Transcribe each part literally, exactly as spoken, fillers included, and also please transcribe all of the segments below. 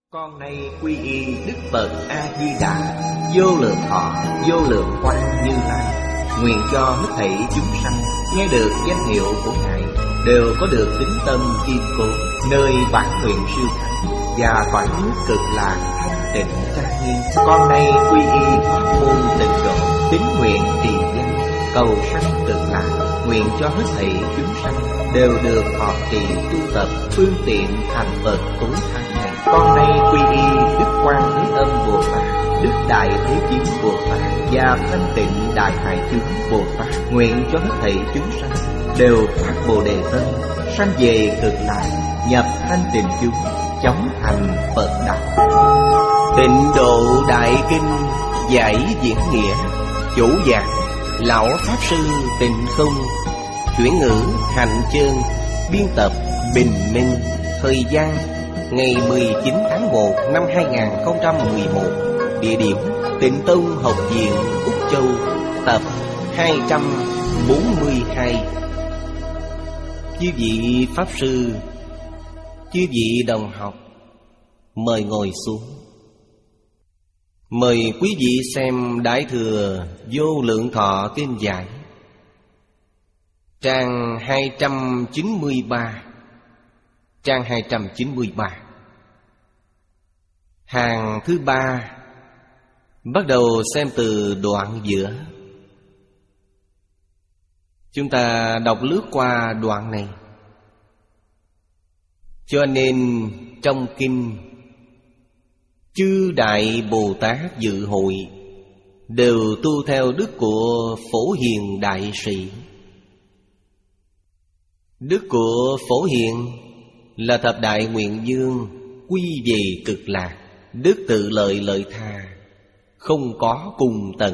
Con nay quy y Đức Phật A Di Đà, vô lượng thọ, vô lượng quang Như Lai. Nguyện cho hết thảy chúng sanh nghe được danh hiệu của Ngài đều có được tín tâm kiên cố, nơi bản nguyện siêu thắng và cõi nước cực lạc thanh tịnh trang nghiêm. Con nay quy y pháp môn tịnh độ, tín nguyện trì danh, cầu sanh cực lạc. Nguyện cho hết thảy chúng sanh đều được thọ trì tu tập phương tiện thành Phật tối thắng này. Con nay quy y Đức Quan Thế Âm Bồ Tát, Đức Đại Thế Chí Bồ Tát và Thanh Tịnh Đại Hải Chúng Bồ Tát. Nguyện cho hết thảy chúng sanh đều phát Bồ Đề tâm, sanh về cực lạc, nhập thanh tịnh chúng, chóng thành Phật đạo. Tịnh Độ Đại Kinh giải diễn nghĩa, chủ giảng Lão Pháp Sư Tịnh Không, chuyển ngữ Hạnh Chương, biên tập Bình Minh. Thời gian ngày mười chín tháng một năm hai nghìn không trăm mười một. Địa điểm Tịnh Tông Học viện Úc Châu, tập hai trăm bốn mươi hai. Chư vị Pháp Sư, chư vị đồng học, mời ngồi xuống. Mời quý vị xem Đại Thừa Vô Lượng Thọ Kinh giải, trang hai trăm chín mươi ba. Trang hai trăm chín mươi ba, hàng thứ ba, bắt đầu xem từ đoạn giữa. Chúng ta đọc lướt qua đoạn này. Cho nên trong kinh, chư Đại Bồ Tát dự hội đều tu theo đức của Phổ Hiền Đại Sĩ. Đức của Phổ Hiền là thập đại nguyện dương, quy về cực lạc, đức tự lợi lợi tha, không có cùng tận.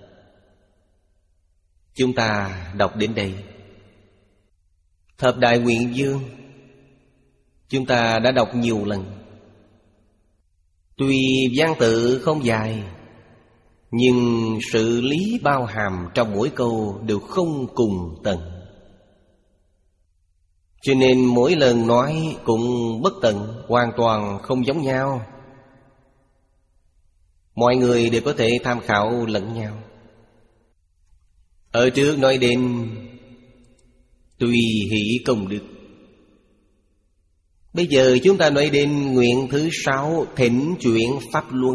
Chúng ta đọc đến đây. Thập đại nguyện dương chúng ta đã đọc nhiều lần. Tuy văn tự không dài, nhưng sự lý bao hàm trong mỗi câu đều không cùng tận, cho nên mỗi lần nói cũng bất tận, hoàn toàn không giống nhau. Mọi người đều có thể tham khảo lẫn nhau. Ở trước nói đến tùy hỷ công đức. Bây giờ chúng ta nói đến nguyện thứ sáu, thỉnh chuyển pháp luân.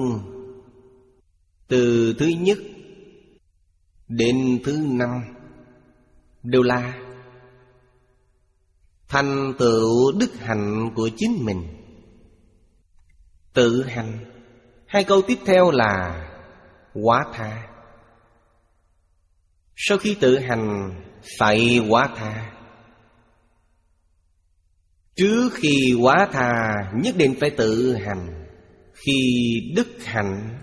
Từ thứ nhất đến thứ năm đều là thành tựu đức hạnh của chính mình. Tự hành. Hai câu tiếp theo là quả tha. Sau khi tự hành phải quả tha. Trước khi quả tha nhất định phải tự hành. Khi đức hạnh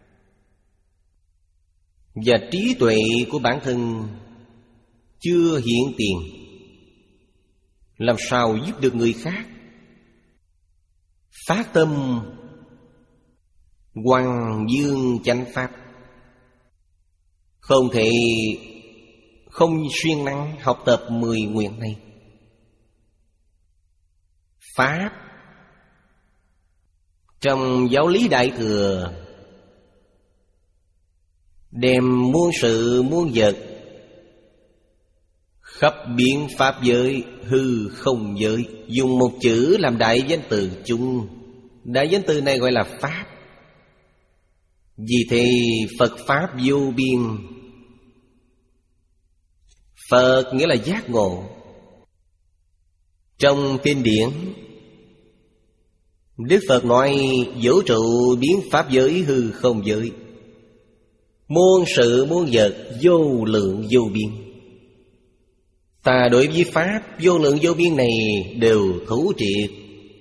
và trí tuệ của bản thân chưa hiện tiền, làm sao giúp được người khác? Phát tâm hoằng dương chánh pháp, không thể không siêng năng học tập mười nguyện này. Pháp trong giáo lý Đại Thừa đem muôn sự muôn vật, khắp biến pháp giới, hư không giới, dùng một chữ làm đại danh từ chung. Đại danh từ này gọi là Pháp. Vì thế Phật Pháp vô biên. Phật nghĩa là giác ngộ. Trong kinh điển, Đức Phật nói vũ trụ biến pháp giới, hư không giới, muôn sự muôn vật, vô lượng vô biên. Ta đối với Pháp vô lượng vô biên này đều thấu triệt,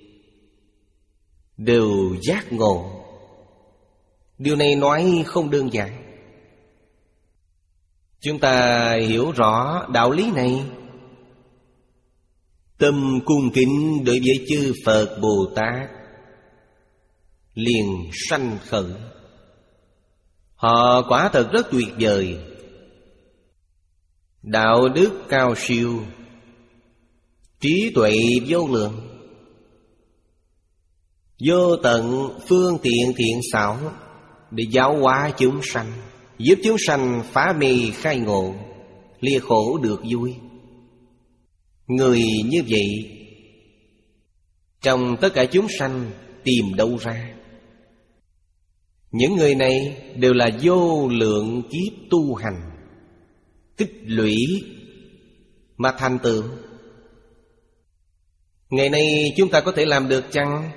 đều giác ngộ. Điều này nói không đơn giản. Chúng ta hiểu rõ đạo lý này, tâm cung kính đối với chư Phật Bồ Tát liền sanh khởi. Họ quả thật rất tuyệt vời, đạo đức cao siêu, trí tuệ vô lượng. vô tận phương tiện thiện xảo để giáo hóa chúng sanh, giúp chúng sanh phá mê khai ngộ, lìa khổ được vui. Người như vậy trong tất cả chúng sanh tìm đâu ra? Những người này đều là vô lượng kiếp tu hành, tích lũy mà thành tựu. Ngày nay chúng ta có thể làm được chăng?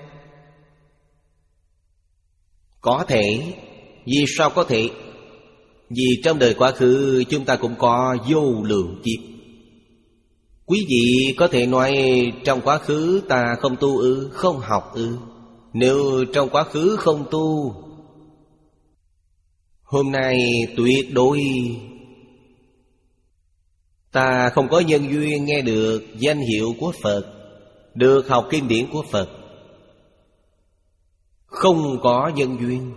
Có thể. Vì sao có thể? Vì trong đời quá khứ chúng ta cũng có vô lượng kiếp. Quý vị có thể nói trong quá khứ ta không tu ư, không học ư? Nếu trong quá khứ không tu, hôm nay tuyệt đối ta không có nhân duyên nghe được danh hiệu của Phật, được học kinh điển của Phật. Không có nhân duyên.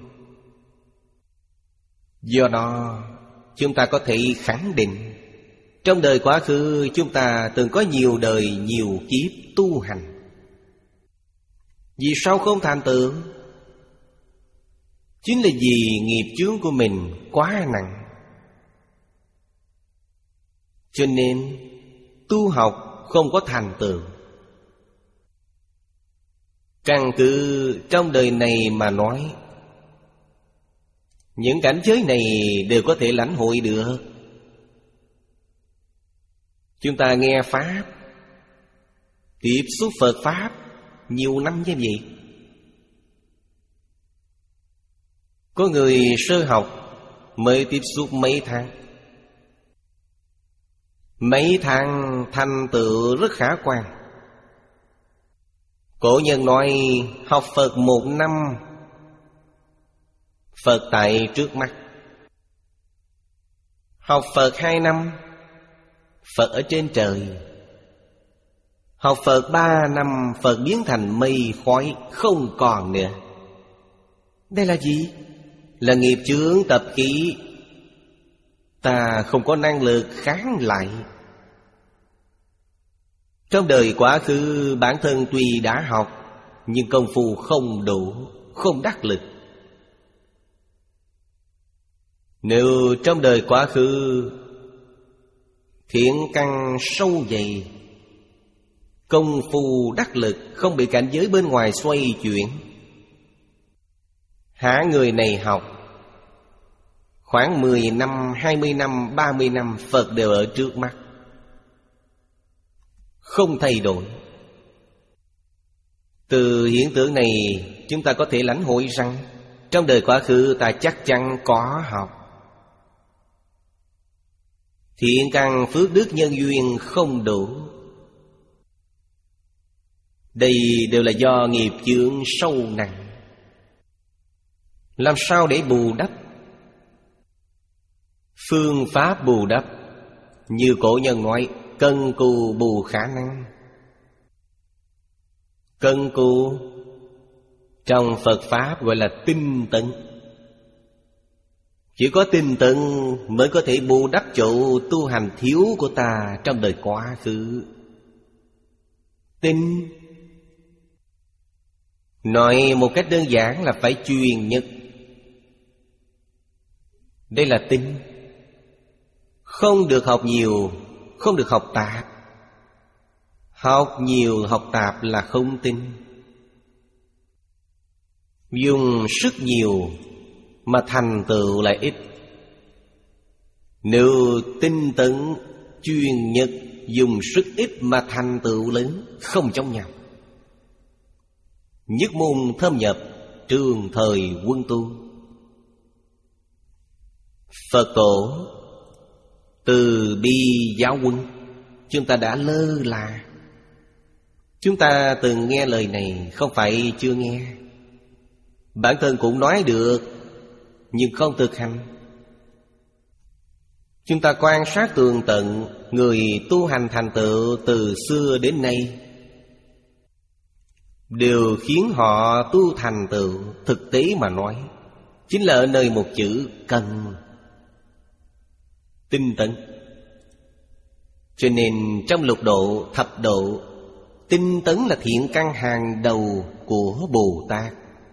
Do đó chúng ta có thể khẳng định trong đời quá khứ chúng ta từng có nhiều đời, nhiều kiếp tu hành. Vì sao không thành tựu? Chính là vì nghiệp chướng của mình quá nặng. Cho nên tu học không có thành tựu. Căn cứ trong đời này mà nói, những cảnh giới này đều có thể lãnh hội được. Chúng ta nghe Pháp, tiếp xúc Phật Pháp nhiều năm như vậy. Có người sơ học mới tiếp xúc mấy tháng, mấy tháng thành tựu rất khả quan. Cổ nhân nói học Phật một năm, Phật tại trước mắt. Học Phật hai năm, Phật ở trên trời. Học Phật ba năm, Phật biến thành mây khói không còn nữa. Đây là gì? Là nghiệp chướng tập khí. Ta không có năng lực kháng lại. Trong đời quá khứ bản thân tuy đã học, nhưng công phu không đủ, không đắc lực. Nếu trong đời quá khứ thiện căn sâu dày, công phu đắc lực, không bị cảnh giới bên ngoài xoay chuyển, hả người này học khoảng mười năm, hai mươi năm, ba mươi năm, Phật đều ở trước mắt, không thay đổi. Từ hiện tượng này chúng ta có thể lãnh hội rằng trong đời quá khứ ta chắc chắn có học. Thiện căn phước đức nhân duyên không đủ. Đây đều là do nghiệp chướng sâu nặng. Làm sao để bù đắp? Phương pháp bù đắp, như cổ nhân nói, cân cù bù khả năng. Cân cù trong Phật Pháp gọi là tinh tấn. Chỉ có tinh tấn mới có thể bù đắp chỗ tu hành thiếu của ta trong đời quá khứ. Tinh, nói một cách đơn giản là phải chuyên nhất. Đây là tinh. Không được học nhiều, không được học tạp. Học nhiều học tạp là không tinh. Dùng sức nhiều mà thành tựu lại ít. Nếu tinh tấn chuyên nhất, dùng sức ít mà thành tựu lớn, không giống nhau. Nhất môn thâm nhập, trường thời quân tu. Phật tổ từ bi giáo huấn, chúng ta đã lơ là. Chúng ta từng nghe lời này, không phải chưa nghe. Bản thân cũng nói được, nhưng không thực hành. Chúng ta quan sát tường tận người tu hành thành tựu từ xưa đến nay, đều khiến họ tu thành tựu. Thực tế mà nói, chính là ở nơi một chữ cần. Tinh tấn. Cho nên trong lục độ, thập độ, Tinh tấn là thiện căn hàng đầu của Bồ Tát.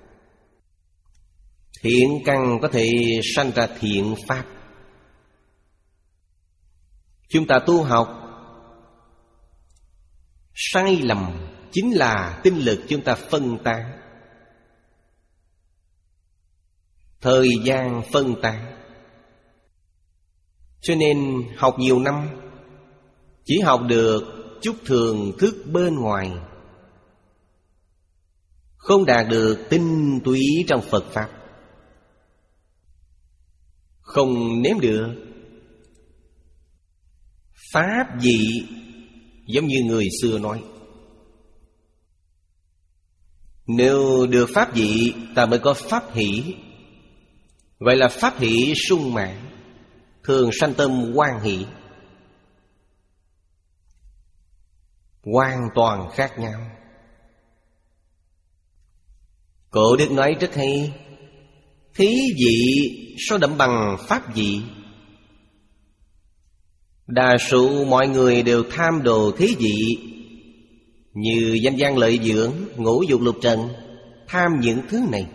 Thiện căn có thể sanh ra thiện pháp. Chúng ta tu học sai lầm chính là tinh lực chúng ta phân tán, thời gian phân tán. Cho nên học nhiều năm chỉ học được chút thường thức bên ngoài, không đạt được tinh túy trong Phật Pháp, không nếm được pháp vị. Giống như người xưa nói, nếu được pháp vị ta mới có pháp hỷ. Vậy là pháp hỷ sung mãn, thường sanh tâm hoan hỷ. Hoàn toàn khác nhau. Cổ Đức nói rất hay: thí vị sao đậm bằng pháp vị. Đa số mọi người đều tham đồ thí vị, như danh văn lợi dưỡng, ngũ dục lục trần, tham những thứ này.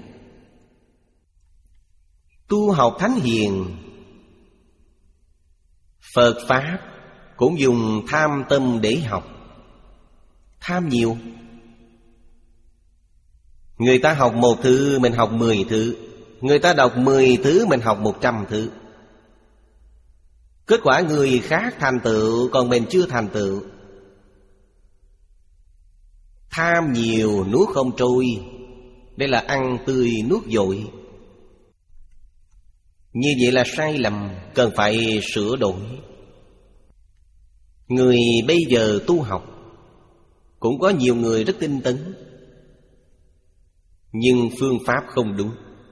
Tu học thánh hiền, Phật Pháp cũng dùng tham tâm để học. Tham nhiều. Người ta học một thứ, mình học mười thứ. Người ta đọc mười thứ, mình học một trăm thứ. Kết quả người khác thành tựu, còn mình chưa thành tựu. Tham nhiều nuốt không trôi. Đây là ăn tươi nuốt dội. Như vậy là sai lầm, cần phải sửa đổi. Người bây giờ tu học cũng có nhiều người rất tinh tấn, nhưng phương pháp không đúng.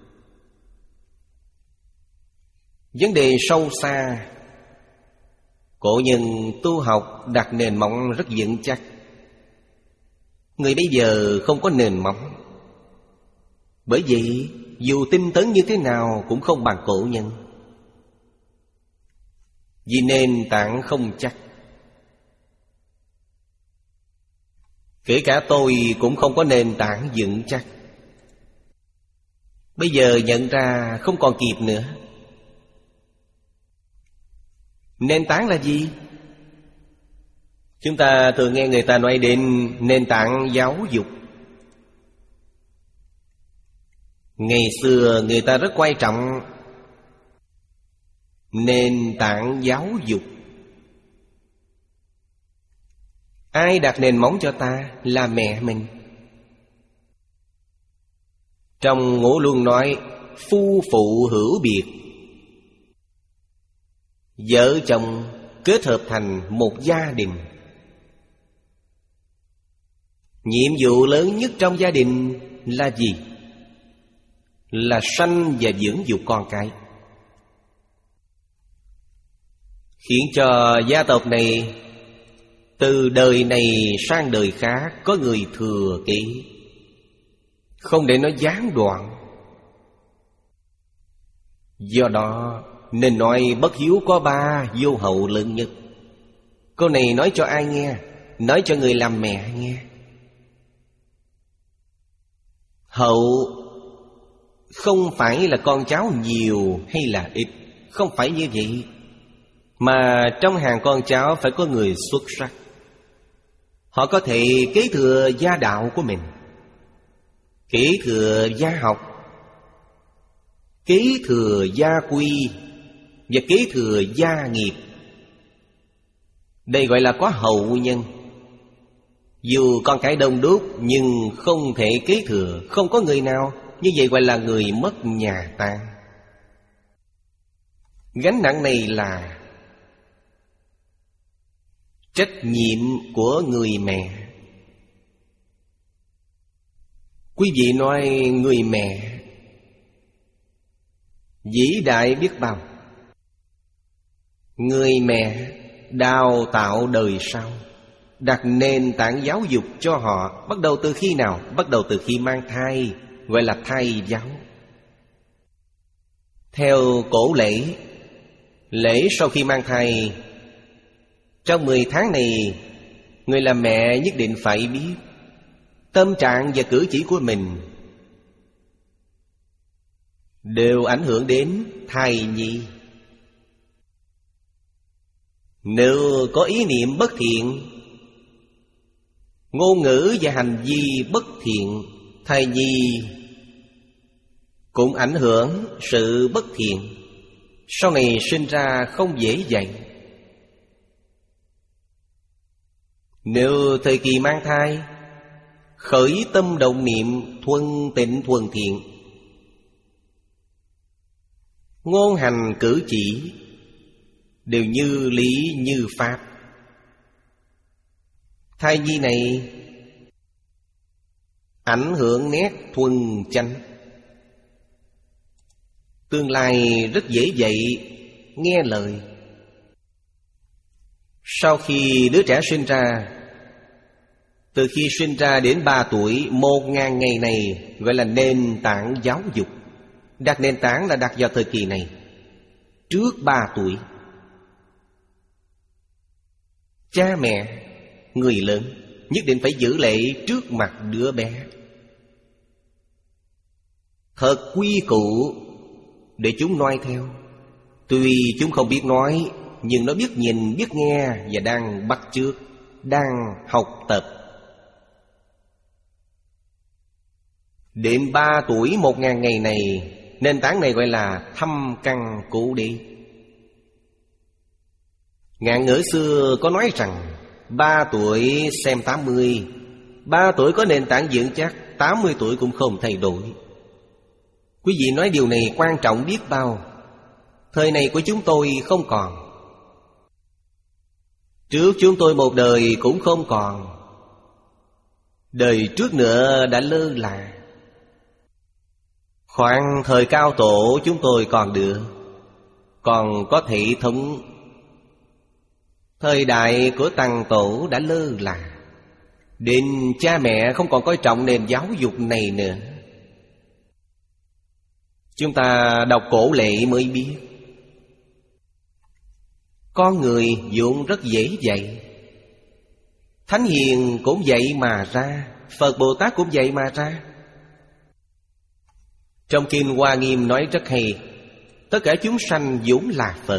Vấn đề sâu xa. Cổ nhân tu học đặt nền móng rất vững chắc. Người bây giờ không có nền móng. Bởi vậy dù tinh tấn như thế nào cũng không bằng cổ nhân. Vì nền tảng không chắc. Kể cả tôi cũng không có nền tảng vững chắc. Bây giờ nhận ra không còn kịp nữa. Nền tảng là gì? Chúng ta thường nghe người ta nói đến nền tảng giáo dục. Ngày xưa người ta rất quan trọng nền tảng giáo dục. Ai đặt nền móng cho ta? Là mẹ mình. Trong Ngũ Luân nói phu phụ hữu biệt, vợ chồng kết hợp thành một gia đình. Nhiệm vụ lớn nhất trong gia đình là gì? Là sanh và dưỡng dục con cái, khiến cho gia tộc này từ đời này sang đời khác có người thừa kế, không để nó gián đoạn. Do đó nên nói bất hiếu có ba, vô hậu lớn nhất. Câu này nói cho ai nghe? Nói cho người làm mẹ nghe. Hậu không phải là con cháu nhiều hay là ít, không phải như vậy. Mà trong hàng con cháu phải có người xuất sắc. Họ có thể kế thừa gia đạo của mình, kế thừa gia học, kế thừa gia quy và kế thừa gia nghiệp. Đây gọi là có hậu nhân. Dù con cái đông đúc nhưng không thể kế thừa, không có người nào, như vậy gọi là người mất nhà tan. Gánh nặng này là trách nhiệm của người mẹ. Quý vị nói người mẹ vĩ đại biết bao. Người mẹ đào tạo đời sau, đặt nền tảng giáo dục cho họ. Bắt đầu từ khi nào? Bắt đầu từ khi mang thai, gọi là thai giáo. Theo cổ lễ, lễ sau khi mang thai, trong mười tháng này Người làm mẹ nhất định phải biết tâm trạng và cử chỉ của mình đều ảnh hưởng đến thai nhi. Nếu có ý niệm bất thiện, ngôn ngữ và hành vi bất thiện, thai nhi cũng ảnh hưởng sự bất thiện. Sau này sinh ra không dễ dạy. Nếu thời kỳ mang thai khởi tâm động niệm thuần tịnh thuần thiện, ngôn hành cử chỉ đều như lý như pháp, thai nhi này ảnh hưởng nét thuần chánh, tương lai rất dễ dạy, nghe lời. Sau khi đứa trẻ sinh ra, từ khi sinh ra đến ba tuổi, một ngàn ngày này gọi là nền tảng giáo dục. Đặt nền tảng là đặt vào thời kỳ này, trước ba tuổi. Cha mẹ, người lớn nhất định phải giữ lễ trước mặt đứa bé, thật quy củ để chúng noi theo. Tuy chúng không biết nói, nhưng nó biết nhìn, biết nghe và đang bắt chước, đang học tập. Đến ba tuổi một ngàn ngày này, nền tảng này gọi là thâm căn cố đế. Ngạn ngữ xưa có nói rằng ba tuổi xem tám mươi, ba tuổi có nền tảng vững chắc, tám mươi tuổi cũng không thay đổi. Quý vị nói điều này quan trọng biết bao. Thời này của chúng tôi không còn, trước chúng tôi một đời cũng không còn, đời trước nữa đã lơ là. Khoảng thời cao tổ chúng tôi còn được, còn có thể thống. Thời đại của tăng tổ đã lơ là, đến cha mẹ không còn coi trọng nền giáo dục này nữa. Chúng ta đọc cổ lệ mới biết, con người vốn rất dễ dạy. Thánh hiền cũng vậy mà ra, Phật Bồ Tát cũng vậy mà ra. Trong Kinh Hoa Nghiêm nói rất hay, tất cả chúng sanh vốn là Phật.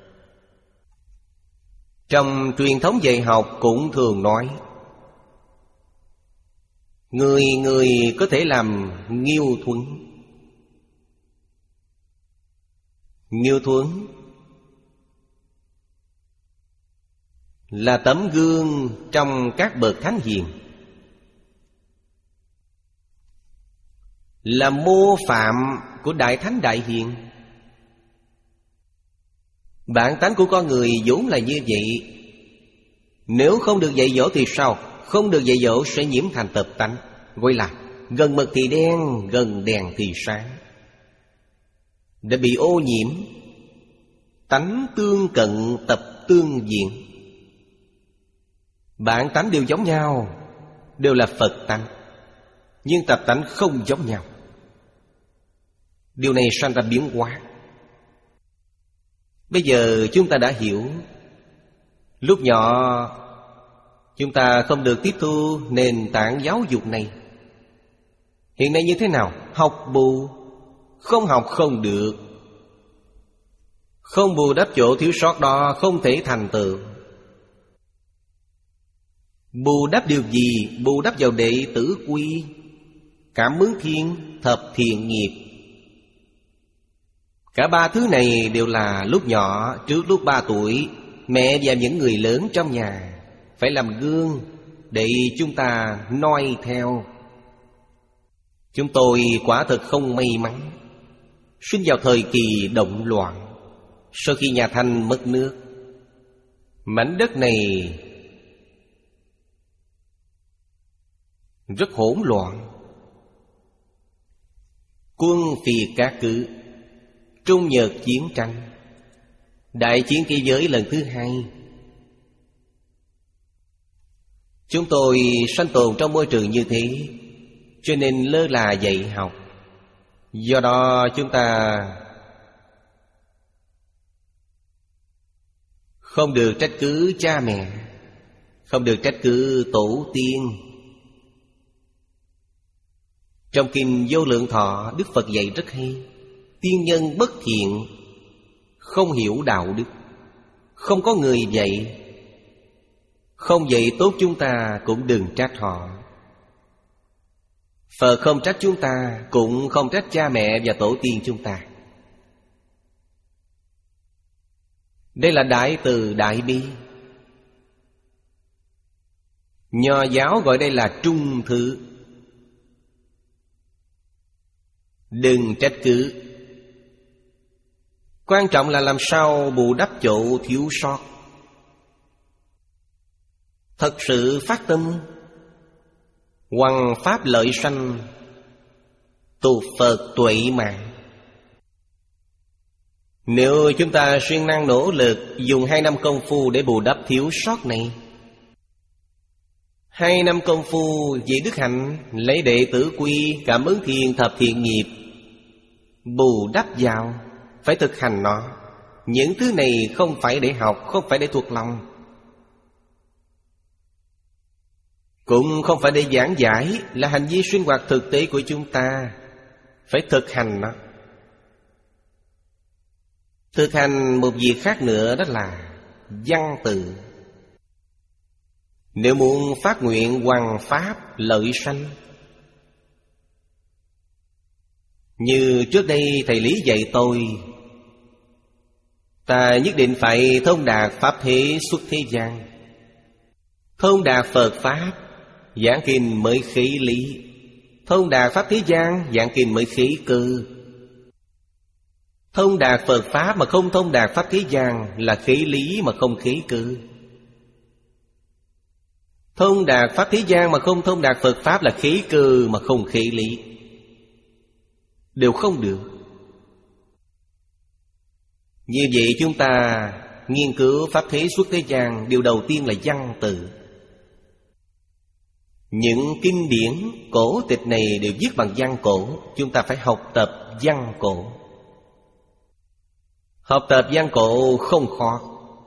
Trong truyền thống dạy học cũng thường nói, người người có thể làm Nghiêu Thuấn. Nghiêu Thuấn là tấm gương trong các bậc thánh hiền, là mô phạm của đại thánh đại hiền. Bản tánh của con người vốn là như vậy. Nếu không được dạy dỗ thì sao? Không được dạy dỗ sẽ nhiễm thành tập tánh, gọi là gần mực thì đen, gần đèn thì sáng. Đã bị ô nhiễm. Tánh tương cận, tập tương diện. Bản tánh đều giống nhau, đều là Phật tánh, nhưng tập tánh không giống nhau. Điều này sanh ra biến hóa. Bây giờ chúng ta đã hiểu. Lúc nhỏ chúng ta không được tiếp thu nền tảng giáo dục này. Hiện nay như thế nào? Học bù. Không học không được. Không bù đắp chỗ thiếu sót đó không thể thành tựu. Bù đắp điều gì? Bù đắp vào đệ tử quy, cảm ứng thiên, thập thiện nghiệp. Cả ba thứ này đều là lúc nhỏ, trước lúc ba tuổi, mẹ và những người lớn trong nhà phải làm gương để chúng ta noi theo. Chúng tôi quả thật không may mắn, sinh vào thời kỳ động loạn. Sau khi nhà Thanh mất nước, mảnh đất này rất hỗn loạn. Quân phiệt các cử, Trung Nhật chiến tranh, đại chiến thế giới lần thứ hai. Chúng tôi sanh tồn trong môi trường như thế, cho nên lơ là dạy học. Do đó chúng ta không được trách cứ cha mẹ. Không được trách cứ tổ tiên. Trong Kinh Vô Lượng Thọ, Đức Phật dạy rất hay. Tiên nhân bất thiện, không hiểu đạo đức, không có người dạy, không dạy tốt chúng ta cũng đừng trách họ. Phật không trách chúng ta, cũng không trách cha mẹ và tổ tiên chúng ta. Đây là đại từ đại bi. Nho giáo gọi đây là trung thứ. Đừng trách cứ. Quan trọng là làm sao bù đắp chỗ thiếu sót. Thật sự phát tâm, hoằng pháp lợi sanh, tu Phật tuệ mạng. Nếu chúng ta siêng năng nỗ lực, dùng hai năm công phu để bù đắp thiếu sót này, hai năm công phu dạy đức hạnh, lấy đệ tử quy, cảm ứng thiền thập thiện nghiệp, bù đắp vào, phải thực hành nó. Những thứ này không phải để học, không phải để thuộc lòng, cũng không phải để giảng giải, là hành vi sinh hoạt thực tế của chúng ta. Phải thực hành nó. Thực hành một việc khác nữa, đó là văn tự. Nếu muốn phát nguyện hoằng pháp lợi sanh, như trước đây thầy Lý dạy tôi, ta nhất định phải thông đạt pháp thế xuất thế gian, thông đạt Phật Pháp, giảng kinh mới khí lý. Thông đạt Pháp thế gian, giảng kinh mới khí cơ. Thông đạt Phật Pháp mà không thông đạt Pháp thế gian là khí lý mà không khí cơ. Thông đạt Pháp thế gian mà không thông đạt Phật Pháp là khí cơ mà không khí lý. Đều không được. Như vậy chúng ta nghiên cứu Pháp thế xuất thế gian, điều đầu tiên là văn tự. Những kinh điển cổ tịch này đều viết bằng văn cổ. Chúng ta phải học tập văn cổ. Học tập văn cổ không khó.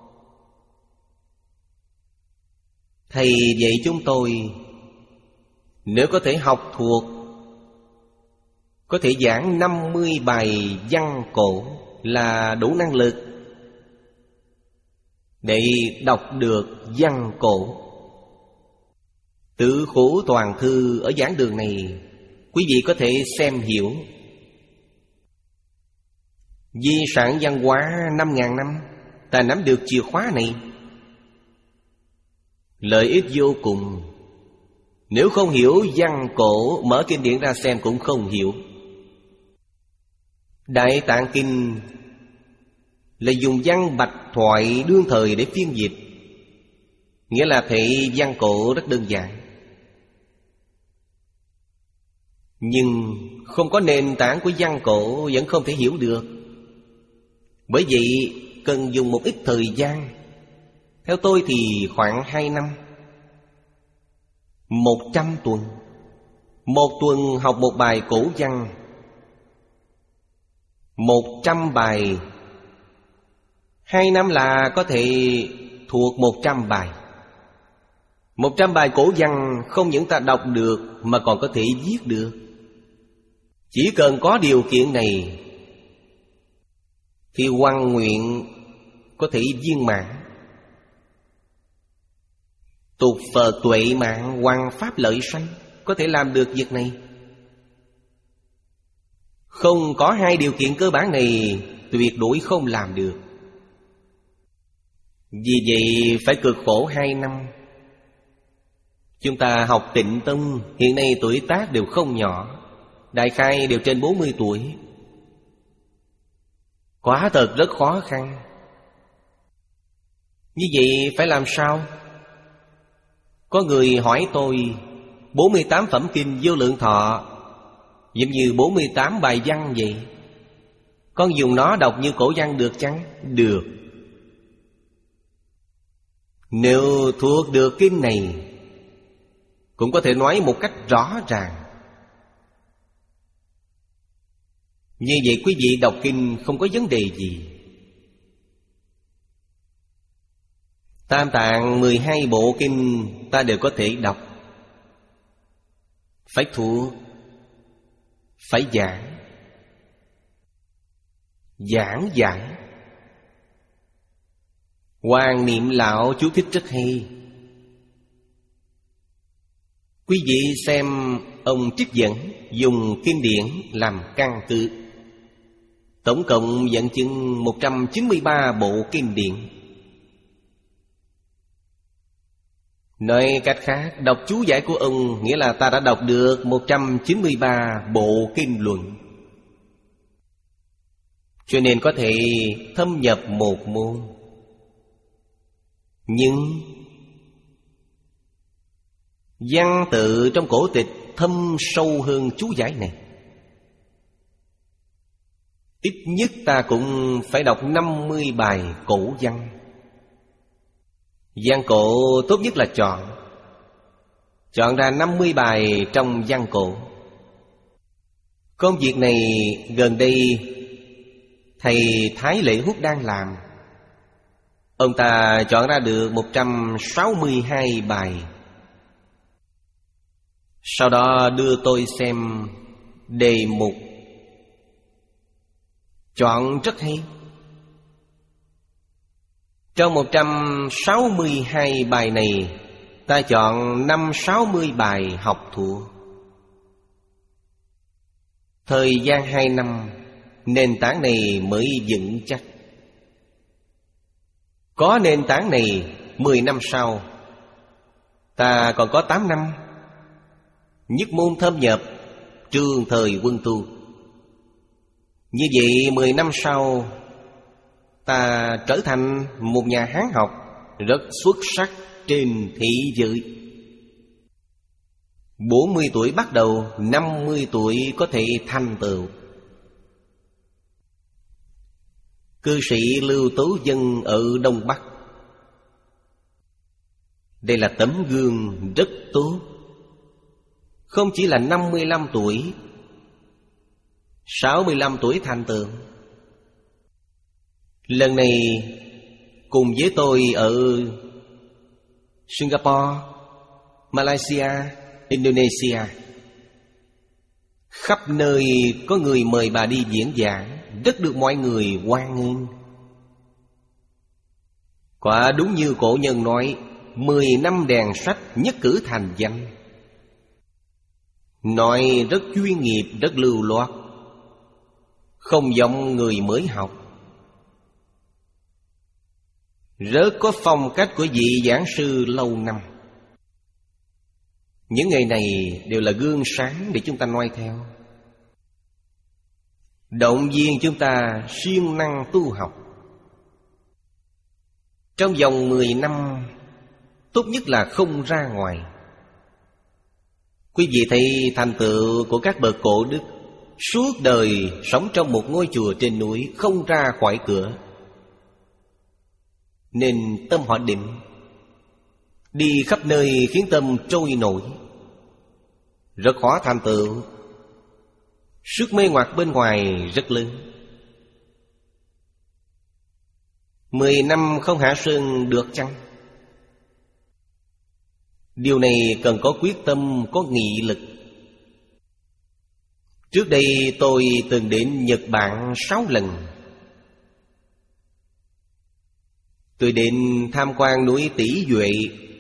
Thầy dạy chúng tôi, nếu có thể học thuộc, có thể giảng năm mươi bài văn cổ là đủ năng lực để đọc được văn cổ. Tứ khổ toàn thư ở giảng đường này, quý vị có thể xem hiểu. Di sản văn hóa năm ngàn năm, ta nắm được chìa khóa này, lợi ích vô cùng. Nếu không hiểu văn cổ, mở kinh điển ra xem cũng không hiểu. Đại Tạng Kinh là dùng văn bạch thoại đương thời để phiên dịch, nghĩa là thị văn cổ rất đơn giản. Nhưng không có nền tảng của văn cổ vẫn không thể hiểu được. Bởi vậy cần dùng một ít thời gian. Theo tôi thì khoảng hai năm, một trăm tuần. Một tuần học một bài cổ văn, một trăm bài. Hai năm là có thể thuộc một trăm bài. Một trăm bài cổ văn không những ta đọc được mà còn có thể viết được. Chỉ cần có điều kiện này thì hoằng nguyện có thể viên mãn. Tục Phật tuệ mạng, hoằng pháp lợi sanh, có thể làm được việc này. Không có hai điều kiện cơ bản này, tuyệt đối không làm được. Vì vậy phải cực khổ hai năm. Chúng ta học Tịnh Tông, hiện nay tuổi tác đều không nhỏ, đại khai đều trên bốn mươi tuổi. Quả thật rất khó khăn. Như vậy phải làm sao? Có người hỏi tôi, bốn mươi tám phẩm kinh Vô Lượng Thọ giống như bốn mươi tám bài văn vậy, con dùng nó đọc như cổ văn được chăng? Được. Nếu thuộc được kinh này, cũng có thể nói một cách rõ ràng. Như vậy quý vị đọc kinh không có vấn đề gì. Tam Tạng mười hai bộ kinh ta đều có thể đọc. Phải thuộc, phải giảng. Giảng giải. Hoàng Niệm Lão chú thích rất hay. Quý vị xem ông trích dẫn dùng kinh điển làm căn cứ. Tổng cộng dẫn chứng một trăm chín mươi ba bộ kinh điển. Nói cách khác, đọc chú giải của ông nghĩa là ta đã đọc được một trăm chín mươi ba bộ kinh luận. Cho nên có thể thâm nhập một môn. Nhưng văn tự trong cổ tịch thâm sâu hơn chú giải này. Ít nhất ta cũng phải đọc năm mươi bài cổ văn. Văn cổ tốt nhất là chọn Chọn ra năm mươi bài trong văn cổ. Công việc này gần đây thầy Thái Lệ Hút đang làm. Ông ta chọn ra được một trăm sáu mươi hai bài. Sau đó đưa tôi xem đề mục. Chọn rất hay. Trong một trăm sáu mươi hai bài này, ta chọn năm sáu mươi bài học thuộc. Thời gian hai năm, nền tảng này mới vững chắc. Có nền tảng này, mười năm sau ta còn có tám năm. Nhất môn thâm nhập, trường thời quân tu. Như vậy mười năm sau, ta trở thành một nhà Hán học rất xuất sắc trên thế giới. Bốn mươi tuổi bắt đầu, năm mươi tuổi có thể thành tựu. Cư sĩ Lưu Tố Dân ở Đông Bắc, đây là tấm gương rất tốt. Không chỉ là năm mươi lăm tuổi, sáu mươi lăm tuổi thành tựu. Lần này cùng với tôi ở Singapore, Malaysia, Indonesia, khắp nơi có người mời bà đi diễn giảng, rất được mọi người hoan nghênh. Quả đúng như cổ nhân nói, mười năm đèn sách nhất cử thành danh. Nói rất chuyên nghiệp, rất lưu loát, không giống người mới học. Rất có phong cách của vị giảng sư lâu năm. Những ngày này đều là gương sáng để chúng ta noi theo, động viên chúng ta siêng năng tu học. Trong vòng mười năm, tốt nhất là không ra ngoài. Quý vị thấy thành tựu của các bậc cổ đức, suốt đời sống trong một ngôi chùa trên núi, không ra khỏi cửa. Nên tâm họ định, đi khắp nơi khiến tâm trôi nổi, rất khó thành tựu. Sức mê hoặc bên ngoài rất lớn. Mười năm không hạ sơn được chăng? Điều này cần có quyết tâm, có nghị lực. Trước đây tôi từng đến Nhật Bản sáu lần. Tôi đến tham quan núi Tỷ Duệ.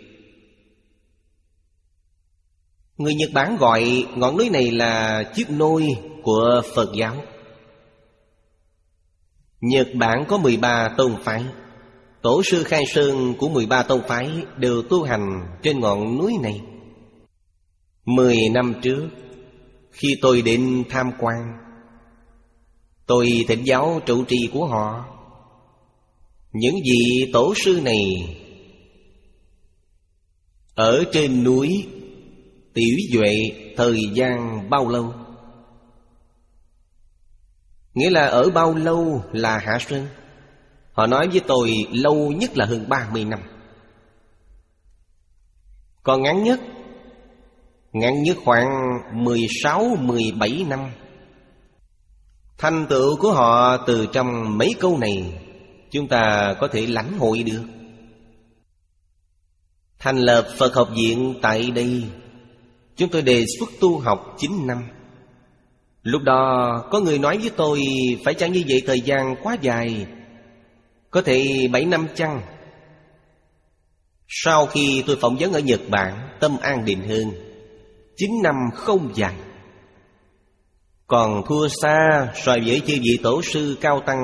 Người Nhật Bản gọi ngọn núi này là chiếc nôi của Phật giáo. Nhật Bản có mười ba tôn phái. Tổ sư Khai Sơn của mười ba tôn phái đều tu hành trên ngọn núi này. Mười năm trước, khi tôi đến tham quan, tôi thỉnh giáo trụ trì của họ. Những vị tổ sư này ở trên núi Tiểu Duệ thời gian bao lâu? Nghĩa là ở bao lâu là hạ sơn? Họ nói với tôi lâu nhất là hơn ba mươi năm. Còn ngắn nhất, ngắn nhất khoảng mười sáu, mười bảy năm. Thành tựu của họ từ trong mấy câu này chúng ta có thể lãnh hội được. thành lập Phật học viện tại đây. Chúng tôi đề xuất tu học chín năm. Lúc đó có người nói với tôi, phải chăng như vậy thời gian quá dài, có thể bảy năm chăng? Sau khi tôi phỏng vấn ở Nhật Bản, tâm an định hơn. Chín năm không dài, còn thua xa so với chư vị tổ sư cao tăng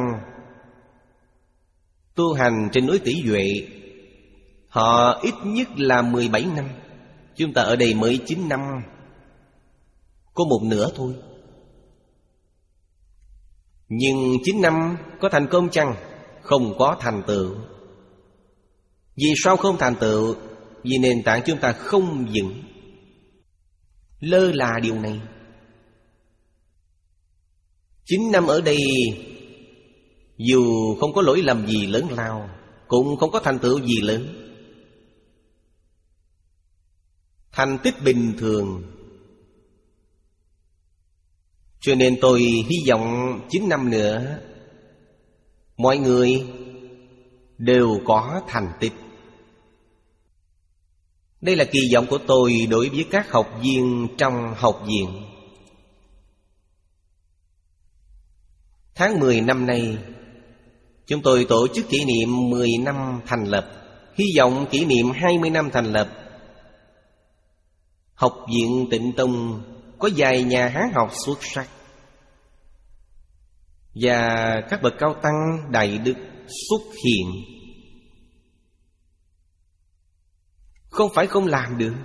tu hành trên núi Tỷ Duệ. Họ ít nhất là mười bảy năm, chúng ta ở đây mới chín năm, có một nửa thôi. Nhưng chín năm có thành công chăng? Không có thành tựu. Vì sao không thành tựu? Vì nền tảng chúng ta không vững, lơ là điều này. Chín năm ở đây, dù không có lỗi lầm gì lớn lao, cũng không có thành tựu gì lớn, thành tích bình thường. Cho nên tôi hy vọng chín năm nữa mọi người đều có thành tích. Đây là kỳ vọng của tôi đối với các học viên trong học viện. Tháng mười năm nay, chúng tôi tổ chức kỷ niệm mười năm thành lập, hy vọng kỷ niệm hai mươi năm thành lập. Học viện Tịnh Tông có vài nhà Hán học xuất sắc, và các bậc cao tăng đại đức xuất hiện. Không phải không làm được.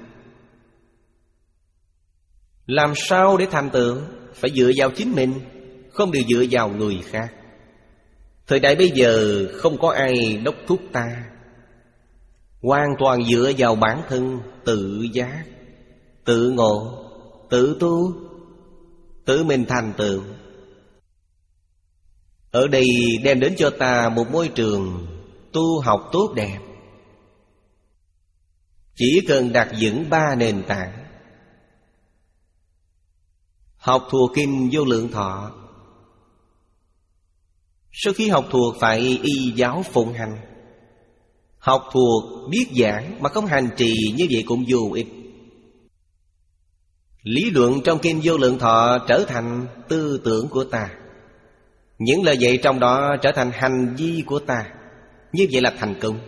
Làm sao để thành tựu? Phải dựa vào chính mình, không được dựa vào người khác. Thời đại bây giờ không có ai đốc thúc ta, hoàn toàn dựa vào bản thân, tự giác, tự ngộ, tự tu, tự mình thành tựu. Ở đây đem đến cho ta một môi trường tu học tốt đẹp. Chỉ cần đặt vững ba nền tảng: học thuộc kinh Vô Lượng Thọ. Sau khi học thuộc phải y giáo phụng hành. Học thuộc biết giảng mà không hành trì như vậy cũng vô ích. Lý luận trong kinh Vô Lượng Thọ trở thành tư tưởng của ta, những lời dạy trong đó trở thành hành vi của ta. Như vậy là thành công,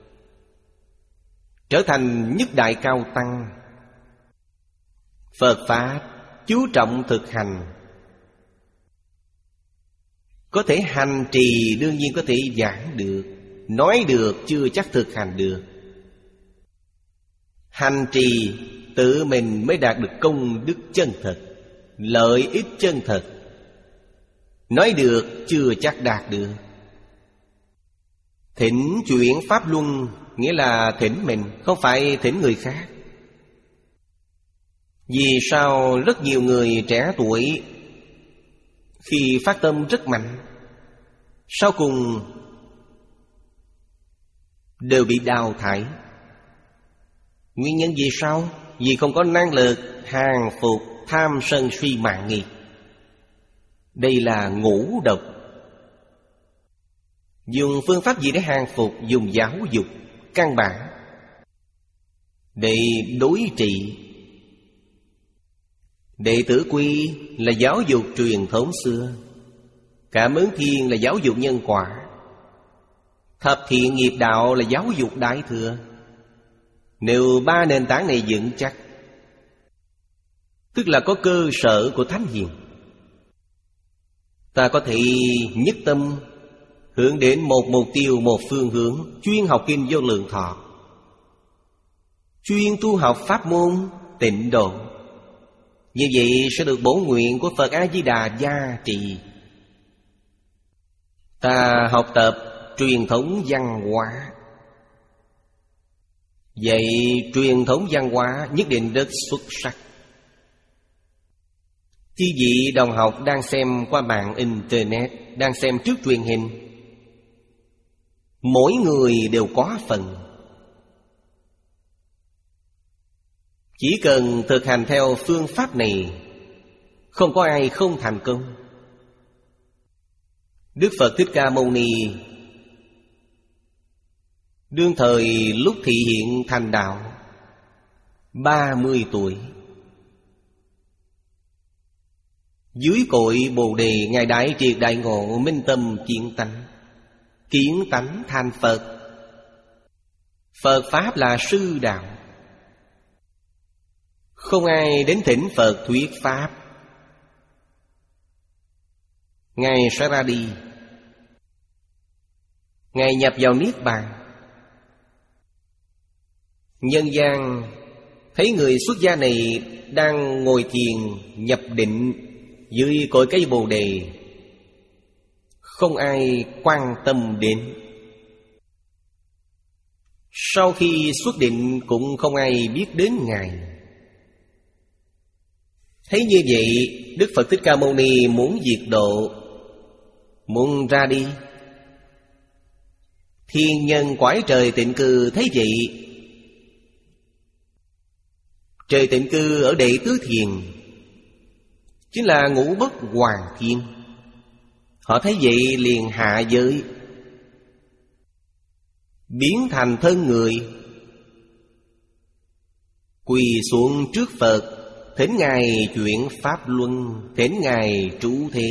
trở thành nhất đại cao tăng. Phật Pháp chú trọng thực hành. Có thể hành trì đương nhiên có thể giảng được, nói được chưa chắc thực hành được. Hành trì tự mình mới đạt được công đức chân thật, lợi ích chân thật. Nói được chưa chắc đạt được. Thỉnh chuyển pháp luân nghĩa là thỉnh mình, không phải thỉnh người khác. Vì sao rất nhiều người trẻ tuổi khi phát tâm rất mạnh, sau cùng đều bị đào thải? Nguyên nhân vì sao? Vì không có năng lực hàng phục tham sân si mạng nghi. Đây là ngũ độc. Dùng phương pháp gì để hàng phục? Dùng giáo dục căn bản để đối trị. Đệ tử quy là giáo dục truyền thống xưa. Cảm ứng thiên là giáo dục nhân quả. Thập thiện nghiệp đạo là giáo dục đại thừa. Nếu ba nền tảng này vững chắc, tức là có cơ sở của thánh hiền, ta có thể nhất tâm hướng đến một mục tiêu, một phương hướng, chuyên học kinh Vô Lượng Thọ, chuyên tu học pháp môn tịnh độ. Như vậy sẽ được bổ nguyện của Phật A-di-đà gia trì. Ta học tập truyền thống văn hóa, vậy truyền thống văn hóa nhất định rất xuất sắc. Chi vị đồng học đang xem qua mạng Internet, đang xem trước truyền hình, mỗi người đều có phần. Chỉ cần thực hành theo phương pháp này, không có ai không thành công. Đức Phật Thích Ca Mâu Ni Đương thời lúc thị hiện thành đạo, ba mươi tuổi. Dưới cội Bồ Đề, Ngài đại triệt đại ngộ, minh tâm kiến tánh. Kiến tánh thành Phật. Phật Pháp là sư đạo. Không ai đến thỉnh Phật thuyết Pháp, Ngài sẽ ra đi. Ngài nhập vào Niết Bàn. Nhân gian thấy người xuất gia này đang ngồi thiền nhập định dưới cội cây Bồ Đề, không ai quan tâm đến. Sau khi xuất định cũng không ai biết đến Ngài. Thấy như vậy, Đức Phật Thích Ca Mâu Ni muốn diệt độ, muốn ra đi. Thiên nhân cõi trời tịnh cư thấy vậy. Trời tịnh cư ở Đệ Tứ Thiền chính là Ngũ Bất Hoàng Thiên. Họ thấy vậy liền hạ giới, biến thành thân người, quỳ xuống trước Phật, thỉnh Ngài chuyển Pháp Luân, thỉnh Ngài trú thế.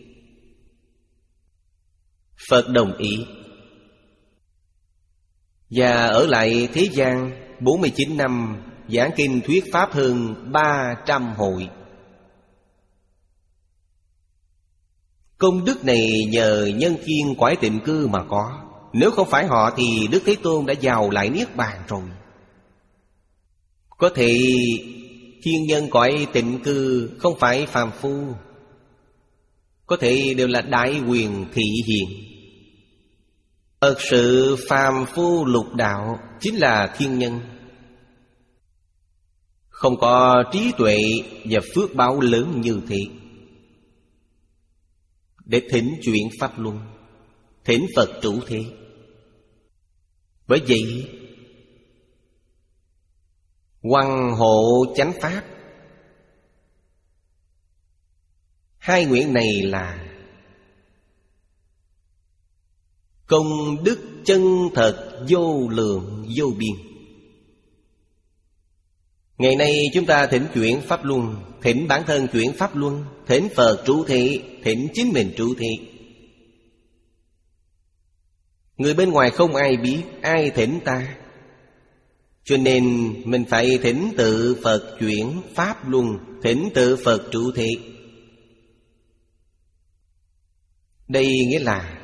Phật đồng ý, và ở lại thế gian bốn mươi chín năm, giảng kinh thuyết Pháp hơn ba trăm hội. Công đức này nhờ nhân thiên cõi tịnh cư mà có. Nếu không phải họ thì Đức Thế Tôn đã vào lại Niết Bàn rồi. Có thể thiên nhân cõi tịnh cư không phải phàm phu, có thể đều là đại quyền thị hiện. Thật sự phàm phu lục đạo chính là thiên nhân, không có trí tuệ và phước báo lớn như thế để thỉnh chuyển Pháp Luân, thỉnh Phật trụ thế. Bởi vậy hoằng hộ chánh pháp, hai nguyện này là công đức chân thật vô lượng vô biên. Ngày nay chúng ta thỉnh chuyển Pháp Luân, thỉnh bản thân chuyển Pháp Luân, thỉnh Phật trụ thế, thỉnh chính mình trụ thế. Người bên ngoài không ai biết ai thỉnh ta, cho nên mình phải thỉnh tự Phật chuyển Pháp Luân, thỉnh tự Phật trụ thế. Đây nghĩa là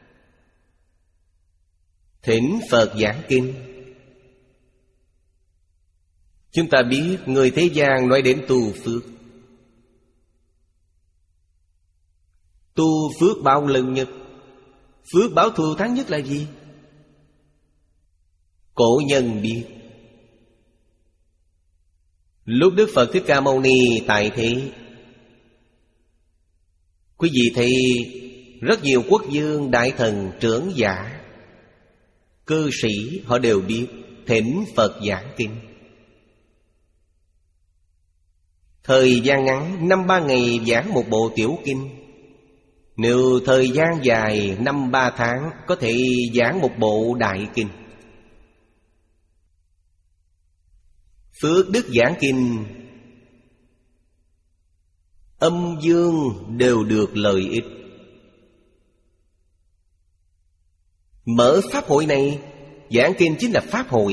thỉnh Phật giảng kinh. Chúng ta biết người thế gian nói đến tu phước. Tu phước báo lớn nhất, phước báo thù thắng nhất là gì? Cổ nhân biết, lúc Đức Phật Thích Ca Mâu Ni tại thế, quý vị thấy rất nhiều quốc vương, đại thần, trưởng giả, cư sĩ, họ đều biết thỉnh Phật giảng kinh. Thời gian ngắn, năm ba ngày giảng một bộ tiểu kinh. Nếu thời gian dài, năm ba tháng, có thể giảng một bộ đại kinh. Phước đức giảng kinh, âm dương đều được lợi ích. Mở pháp hội này, giảng kinh chính là pháp hội.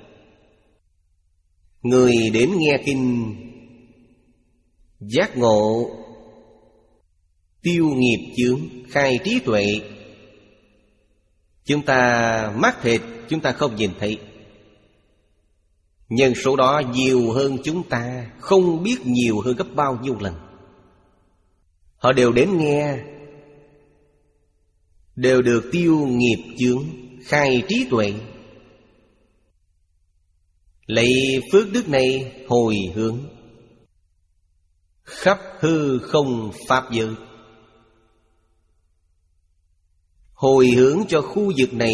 Người đến nghe kinh giác ngộ, tiêu nghiệp chướng, khai trí tuệ. Chúng ta mắt thịt chúng ta không nhìn thấy, nhân số đó nhiều hơn chúng ta, không biết nhiều hơn gấp bao nhiêu lần. Họ đều đến nghe, đều được tiêu nghiệp chướng, khai trí tuệ. Lấy phước đức này hồi hướng khắp hư không pháp giới, hồi hướng cho khu vực này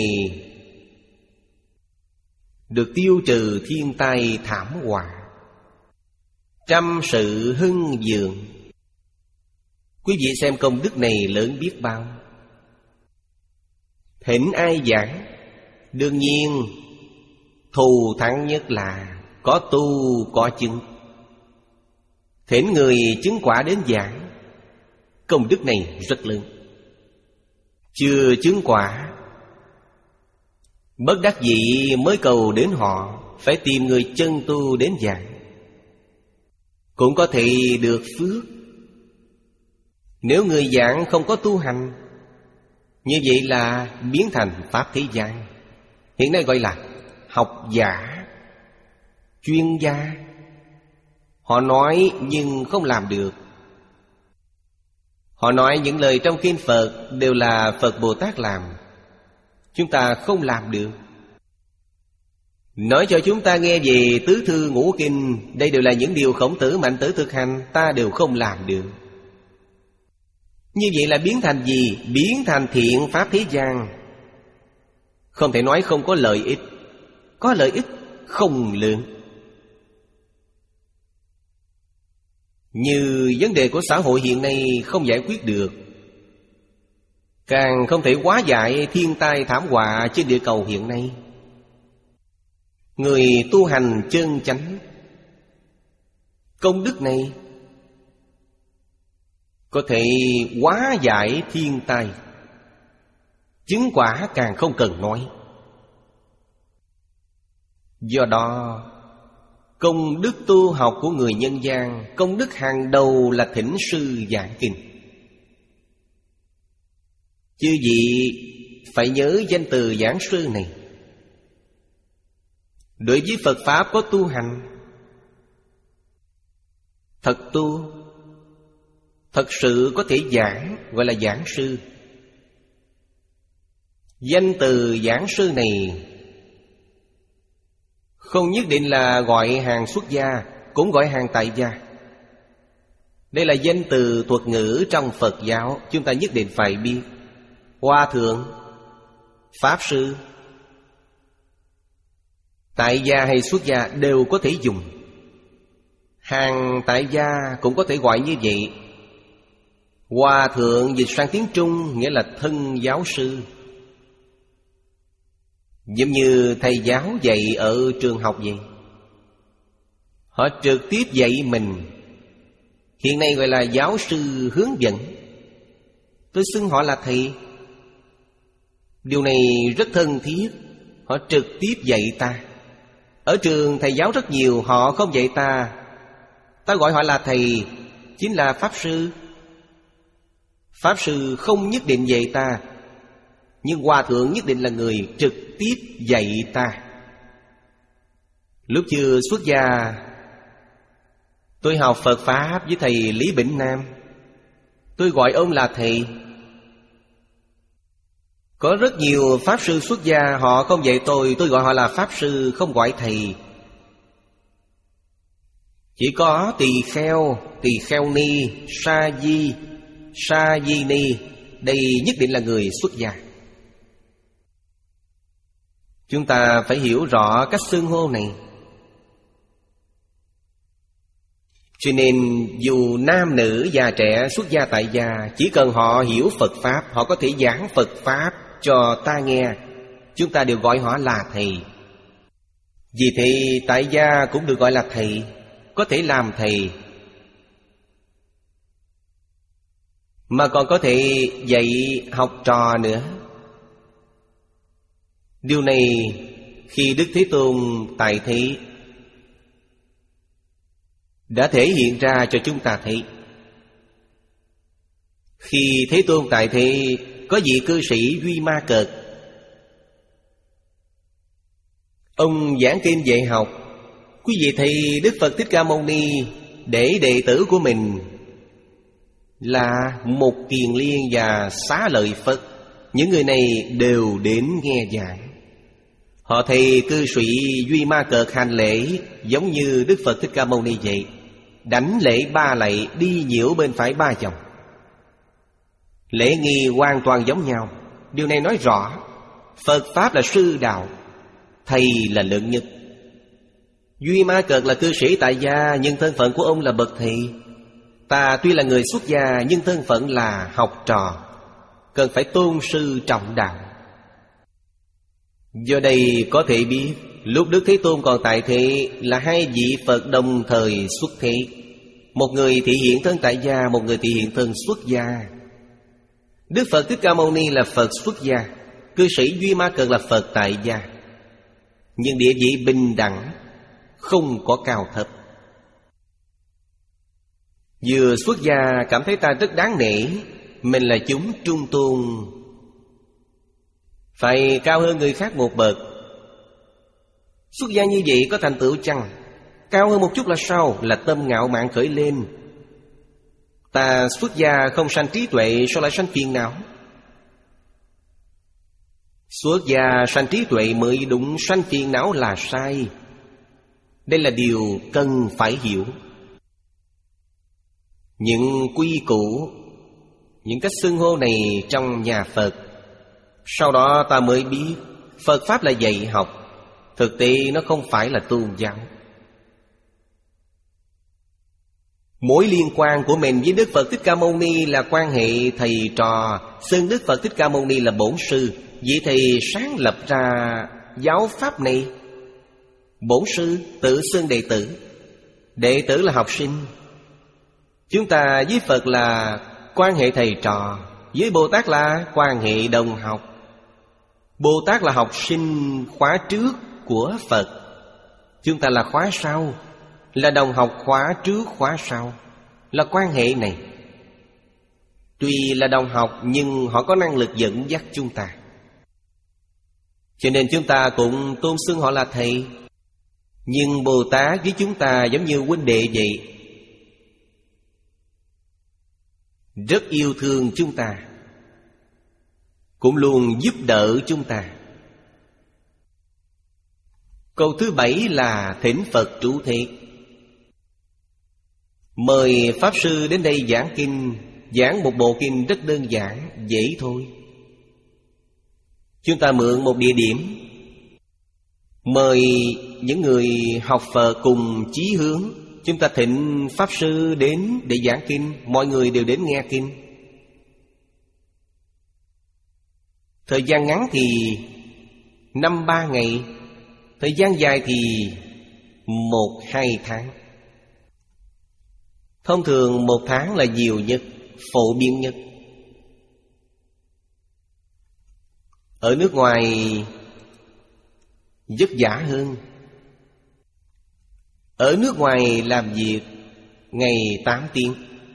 được tiêu trừ thiên tai thảm họa, trăm sự hưng vượng. Quý vị xem công đức này lớn biết bao. Thỉnh ai giảng, Đương nhiên thù thắng nhất là có tu có chứng. Thỉnh người chứng quả đến giảng, công đức này rất lớn. Chưa chứng quả, bất đắc dĩ mới cầu đến họ, phải tìm người chân tu đến giảng, cũng có thể được phước. Nếu người giảng không có tu hành, như vậy là biến thành pháp thế gian. Hiện nay gọi là học giả, chuyên gia. Họ nói nhưng không làm được. Họ nói những lời trong kinh Phật đều là Phật Bồ Tát làm, chúng ta không làm được. Nói cho chúng ta nghe về tứ thư ngũ kinh, đây đều là những điều Khổng Tử, Mạnh Tử thực hành, ta đều không làm được. Như vậy là biến thành gì? Biến thành thiện pháp thế gian. Không thể nói không có lợi ích. Có lợi ích không lớn. Như vấn đề của xã hội hiện nay không giải quyết được, càng không thể hóa giải thiên tai thảm họa trên địa cầu hiện nay. Người tu hành chân chánh, công đức này có thể hóa giải thiên tai, chứng quả càng không cần nói. Do đó, công đức tu học của người nhân gian, công đức hàng đầu là thỉnh sư giảng kinh. Chư vị phải nhớ danh từ giảng sư này. Đối với Phật Pháp có tu hành, thật tu, thật sự có thể giảng, gọi là giảng sư. Danh từ giảng sư này không nhất định là gọi hàng xuất gia, cũng gọi hàng tại gia. Đây là danh từ thuật ngữ trong Phật giáo, chúng ta nhất định phải biết. Hòa thượng, pháp sư, tại gia hay xuất gia đều có thể dùng. Hàng tại gia cũng có thể gọi như vậy. Hòa thượng dịch sang tiếng Trung nghĩa là thân giáo sư, giống như thầy giáo dạy ở trường học vậy. Họ trực tiếp dạy mình. Hiện nay gọi là giáo sư hướng dẫn. Tôi xưng họ là thầy. Điều này rất thân thiết. Họ trực tiếp dạy ta. Ở trường thầy giáo rất nhiều, họ không dạy ta, ta gọi họ là thầy, chính là pháp sư. Pháp sư không nhất định dạy ta, nhưng hòa thượng nhất định là người trực tiếp dạy ta. Lúc chưa xuất gia, tôi học Phật Pháp với thầy Lý Bỉnh Nam, tôi gọi ông là thầy. Có rất nhiều pháp sư xuất gia, họ không dạy tôi, tôi gọi họ là pháp sư, không gọi thầy. Chỉ có tỳ kheo, tỳ kheo ni, sa di, sa di ni, đây nhất định là người xuất gia. Chúng ta phải hiểu rõ cách xưng hô này. Cho nên dù nam nữ già trẻ xuất gia tại gia, chỉ cần họ hiểu Phật Pháp, họ có thể giảng Phật Pháp cho ta nghe, chúng ta đều gọi họ là thầy. Vì thế tại gia cũng được gọi là thầy, có thể làm thầy, mà còn có thể dạy học trò nữa. Điều này khi Đức Thế Tôn tại thế đã thể hiện ra cho chúng ta thấy. Khi Thế Tôn tại thế, có vị cư sĩ Duy Ma Cật, ông giảng kinh dạy học. Quý vị thấy Đức Phật Thích Ca Mâu Ni để đệ tử của mình là Một Kiền Liên và Xá Lợi Phất, những người này đều đến nghe giảng. Họ thấy cư sĩ Duy Ma Cật hành lễ giống như Đức Phật Thích Ca Mâu Ni vậy, đảnh lễ ba lạy, đi nhiễu bên phải ba vòng. Lễ nghi hoàn toàn giống nhau. Điều này nói rõ Phật Pháp là sư đạo, thầy là lớn nhất. Duy Ma Cật là cư sĩ tại gia, nhưng thân phận của ông là bậc thầy. Ta tuy là người xuất gia, nhưng thân phận là học trò, cần phải tôn sư trọng đạo. Do đây có thể biết, lúc Đức Thế Tôn còn tại thế là hai vị Phật đồng thời xuất thế. Một người thị hiện thân tại gia, một người thị hiện thân xuất gia. Đức Phật Thích Ca Mâu Ni là Phật xuất gia, cư sĩ Duy Ma Cật là Phật tại gia. Nhưng địa vị bình đẳng, không có cao thấp. Vừa xuất gia cảm thấy ta rất đáng nể, mình là chúng trung tôn, phải cao hơn người khác một bậc. Xuất gia như vậy có thành tựu chăng? Cao hơn một chút là sao? Là tâm ngạo mạn khởi lên. Ta xuất gia không sanh trí tuệ, sao lại sanh phiền não? Xuất gia sanh trí tuệ mới đúng, sanh phiền não là sai. Đây là điều cần phải hiểu. Những quy củ, những cách xưng hô này trong nhà Phật, sau đó ta mới biết Phật Pháp là dạy học, thực tế nó không phải là tôn giáo. Mối liên quan của mình với Đức Phật Thích Ca Mâu Ni là quan hệ thầy trò. Xưng Đức Phật Thích Ca Mâu Ni là bổn sư, vị thầy sáng lập ra giáo pháp này. Bổn sư tự xưng đệ tử, đệ tử là học sinh. Chúng ta với Phật là quan hệ thầy trò, với Bồ Tát là quan hệ đồng học. Bồ Tát là học sinh khóa trước của Phật, chúng ta là khóa sau, là đồng học khóa trước khóa sau, là quan hệ này. Tuy là đồng học nhưng họ có năng lực dẫn dắt chúng ta, cho nên chúng ta cũng tôn xưng họ là thầy. Nhưng Bồ Tát với chúng ta giống như huynh đệ vậy, rất yêu thương chúng ta, cũng luôn giúp đỡ chúng ta. Câu thứ bảy là thỉnh Phật trụ thế. Mời Pháp Sư đến đây giảng kinh. Giảng một bộ kinh rất đơn giản, dễ thôi. Chúng ta mượn một địa điểm, mời những người học Phật cùng chí hướng. Chúng ta thỉnh Pháp Sư đến để giảng kinh, mọi người đều đến nghe kinh. Thời gian ngắn thì năm ba ngày, thời gian dài thì một hai tháng. Thông thường một tháng là nhiều nhất, phổ biến nhất. Ở nước ngoài vất vả hơn. Ở nước ngoài làm việc ngày tám tiếng,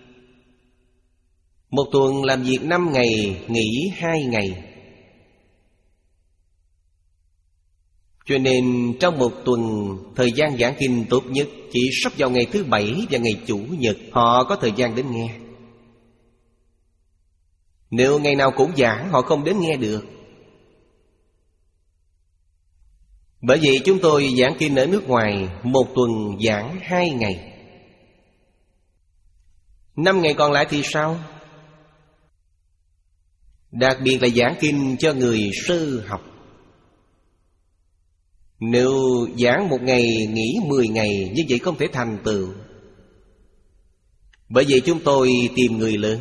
một tuần làm việc năm ngày, nghỉ hai ngày. Cho nên trong một tuần, thời gian giảng kinh tốt nhất chỉ sắp vào ngày thứ bảy và ngày Chủ nhật, họ có thời gian đến nghe. Nếu ngày nào cũng giảng, họ không đến nghe được. Bởi vậy chúng tôi giảng kinh ở nước ngoài, một tuần giảng hai ngày. Năm ngày còn lại thì sao? Đặc biệt là giảng kinh cho người sơ học. Nếu giảng một ngày, nghỉ mười ngày, như vậy không thể thành tựu. Bởi vậy chúng tôi tìm người lớn,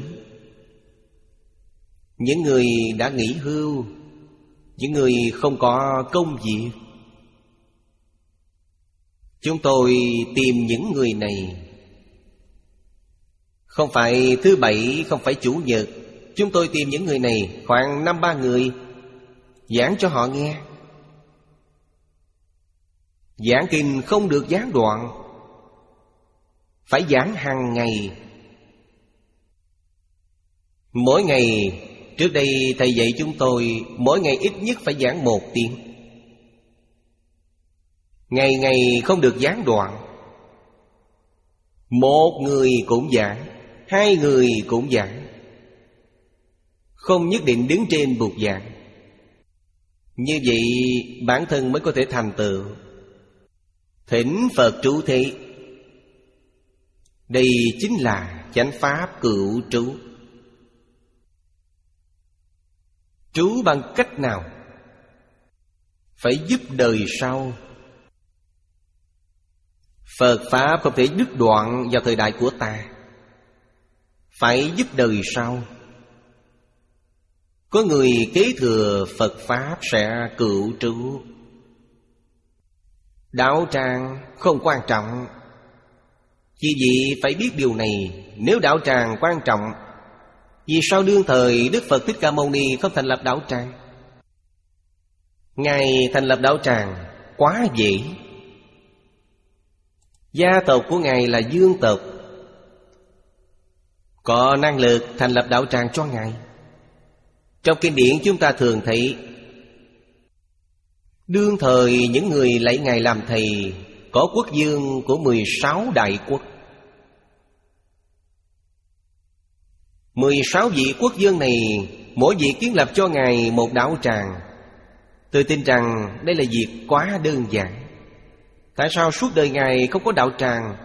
những người đã nghỉ hưu, những người không có công việc. Chúng tôi tìm những người này. Không phải thứ bảy, không phải chủ nhật. Chúng tôi tìm những người này, khoảng năm ba người, giảng cho họ nghe. Giảng kinh không được gián đoạn, phải giảng hàng ngày. Mỗi ngày, trước đây thầy dạy chúng tôi, mỗi ngày ít nhất phải giảng một tiếng. Ngày ngày không được gián đoạn. Một người cũng giảng, hai người cũng giảng, không nhất định đứng trên bục giảng. Như vậy bản thân mới có thể thành tựu. Thỉnh Phật trụ thế, đây chính là chánh pháp cựu trú. Trú bằng cách nào? Phải giúp đời sau. Phật Pháp không thể đứt đoạn vào thời đại của ta, phải giúp đời sau. Có người kế thừa Phật Pháp sẽ cựu trụ. Đạo tràng không quan trọng. Chỉ vì phải biết điều này. Nếu đạo tràng quan trọng, vì sao đương thời Đức Phật Thích Ca Mâu Ni không thành lập đạo tràng? Ngài thành lập đạo tràng quá dễ. Gia tộc của Ngài là Dương tộc, có năng lực thành lập đạo tràng cho Ngài. Trong kinh điển chúng ta thường thấy đương thời những người lấy Ngài làm thầy có quốc vương của mười sáu đại quốc. mười sáu vị quốc vương này, mỗi vị kiến lập cho Ngài một đạo tràng. Tôi tin rằng đây là việc quá đơn giản. Tại sao suốt đời Ngài không có đạo tràng?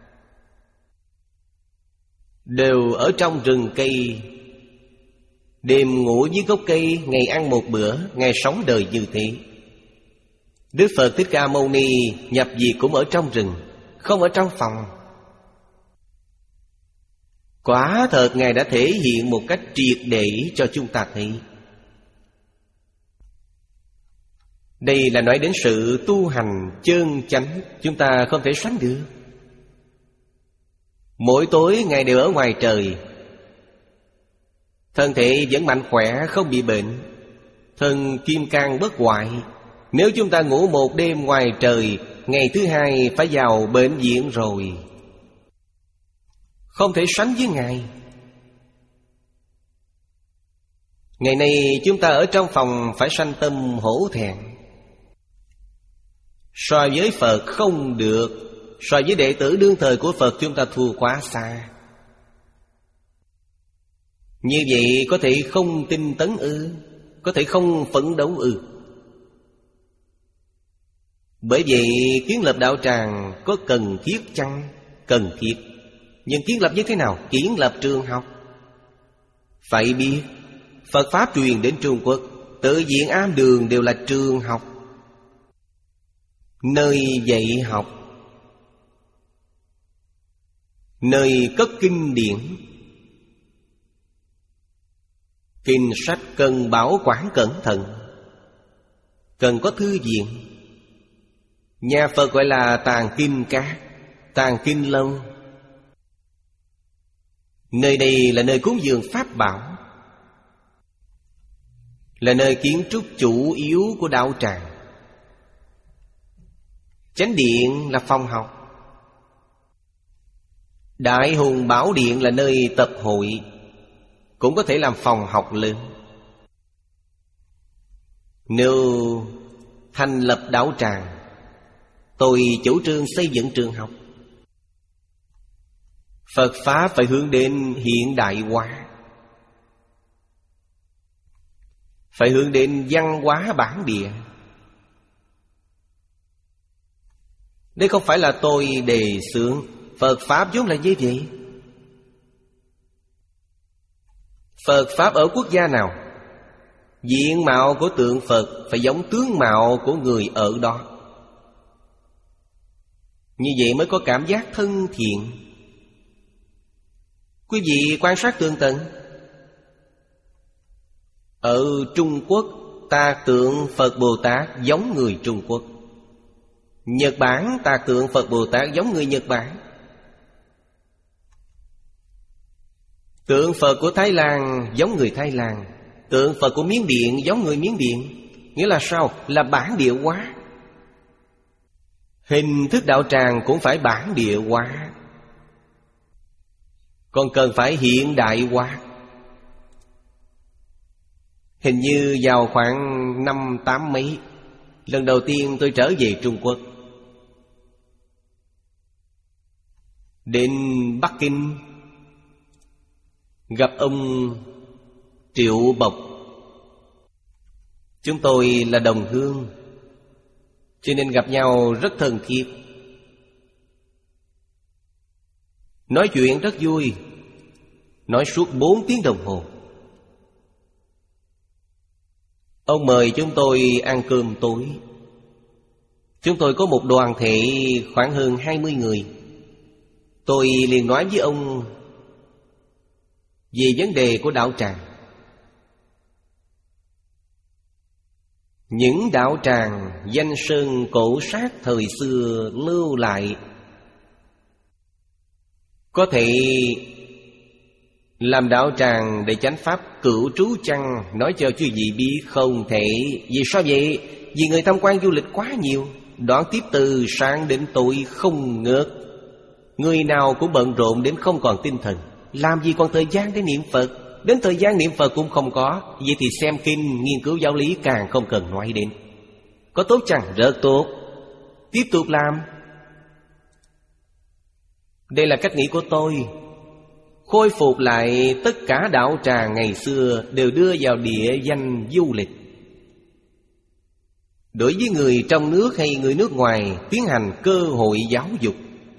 Đều ở trong rừng cây, đêm ngủ dưới gốc cây, ngày ăn một bữa, Ngài sống đời như thế. Đức Phật Thích Ca Mâu Ni nhập diệt cũng ở trong rừng, không ở trong phòng. Quả thật Ngài đã thể hiện một cách triệt để cho chúng ta thấy. Đây là nói đến sự tu hành chân chánh, chúng ta không thể sánh được. Mỗi tối Ngài đều ở ngoài trời, thân thể vẫn mạnh khỏe, không bị bệnh, thân kim cang bất hoại. Nếu chúng ta ngủ một đêm ngoài trời, ngày thứ hai phải vào bệnh viện rồi. Không thể sánh với Ngài. Ngày nay chúng ta ở trong phòng phải sanh tâm hổ thẹn. So với Phật không được. So với đệ tử đương thời của Phật chúng ta thua quá xa. Như vậy có thể không tinh tấn ư? Có thể không phấn đấu ư? Bởi vậy kiến lập đạo tràng có cần thiết chăng? Cần thiết. Nhưng kiến lập như thế nào? Kiến lập trường học. Phải biết Phật Pháp truyền đến Trung Quốc, tự viện am đường đều là trường học, nơi dạy học, nơi cất kinh điển. Kinh sách cần bảo quản cẩn thận, cần có thư viện. Nhà Phật gọi là tàng kinh cát, tàng kinh lâu. Nơi đây là nơi cúng dường pháp bảo, là nơi kiến trúc chủ yếu của đạo tràng. Chánh điện là phòng học, Đại Hùng Bảo Điện là nơi tập hội, cũng có thể làm phòng học lớn. Nếu thành lập đạo tràng, tôi chủ trương xây dựng trường học. Phật Pháp phải hướng đến hiện đại hóa, phải hướng đến văn hóa bản địa. Đây không phải là tôi đề xướng, Phật Pháp vốn là như vậy. Phật Pháp ở quốc gia nào, diện mạo của tượng Phật phải giống tướng mạo của người ở đó. Như vậy mới có cảm giác thân thiện. Quý vị quan sát tường tận. Ở Trung Quốc, tạc tượng Phật Bồ Tát giống người Trung Quốc. Nhật Bản, tạc tượng Phật Bồ Tát giống người Nhật Bản. Tượng Phật của Thái Lan giống người Thái Lan. Tượng Phật của Miến Điện giống người Miến Điện. Nghĩa là sao? Là bản địa hóa. Hình thức đạo tràng cũng phải bản địa hóa, còn cần phải hiện đại hóa. Hình như vào khoảng năm tám mấy, lần đầu tiên tôi trở về Trung Quốc, đến Bắc Kinh, gặp ông Triệu Bộc. Chúng tôi là đồng hương, cho nên gặp nhau rất thân thiết, nói chuyện rất vui, nói suốt bốn tiếng đồng hồ. Ông mời chúng tôi ăn cơm tối. Chúng tôi có một đoàn thể khoảng hơn hai mươi người. Tôi liền nói với ông về vấn đề của đạo tràng. Những đạo tràng danh sơn cổ sát thời xưa lưu lại có thể làm đạo tràng để chánh pháp cửu trú chăng? Nói cho quý vị biết không thể. Vì sao vậy? Vì người tham quan du lịch quá nhiều, đoạn tiếp từ sáng đến tối không ngớt. Người nào cũng bận rộn đến không còn tinh thần, làm gì còn thời gian để niệm Phật. Đến thời gian niệm Phật cũng không có. Vậy thì xem kinh, nghiên cứu giáo lý càng không cần nói đến. Có tốt chăng? Rất tốt. Tiếp tục làm. Đây là cách nghĩ của tôi. Khôi phục lại tất cả đạo tràng ngày xưa đều đưa vào địa danh du lịch. Đối với người trong nước hay người nước ngoài, tiến hành cơ hội giáo dục.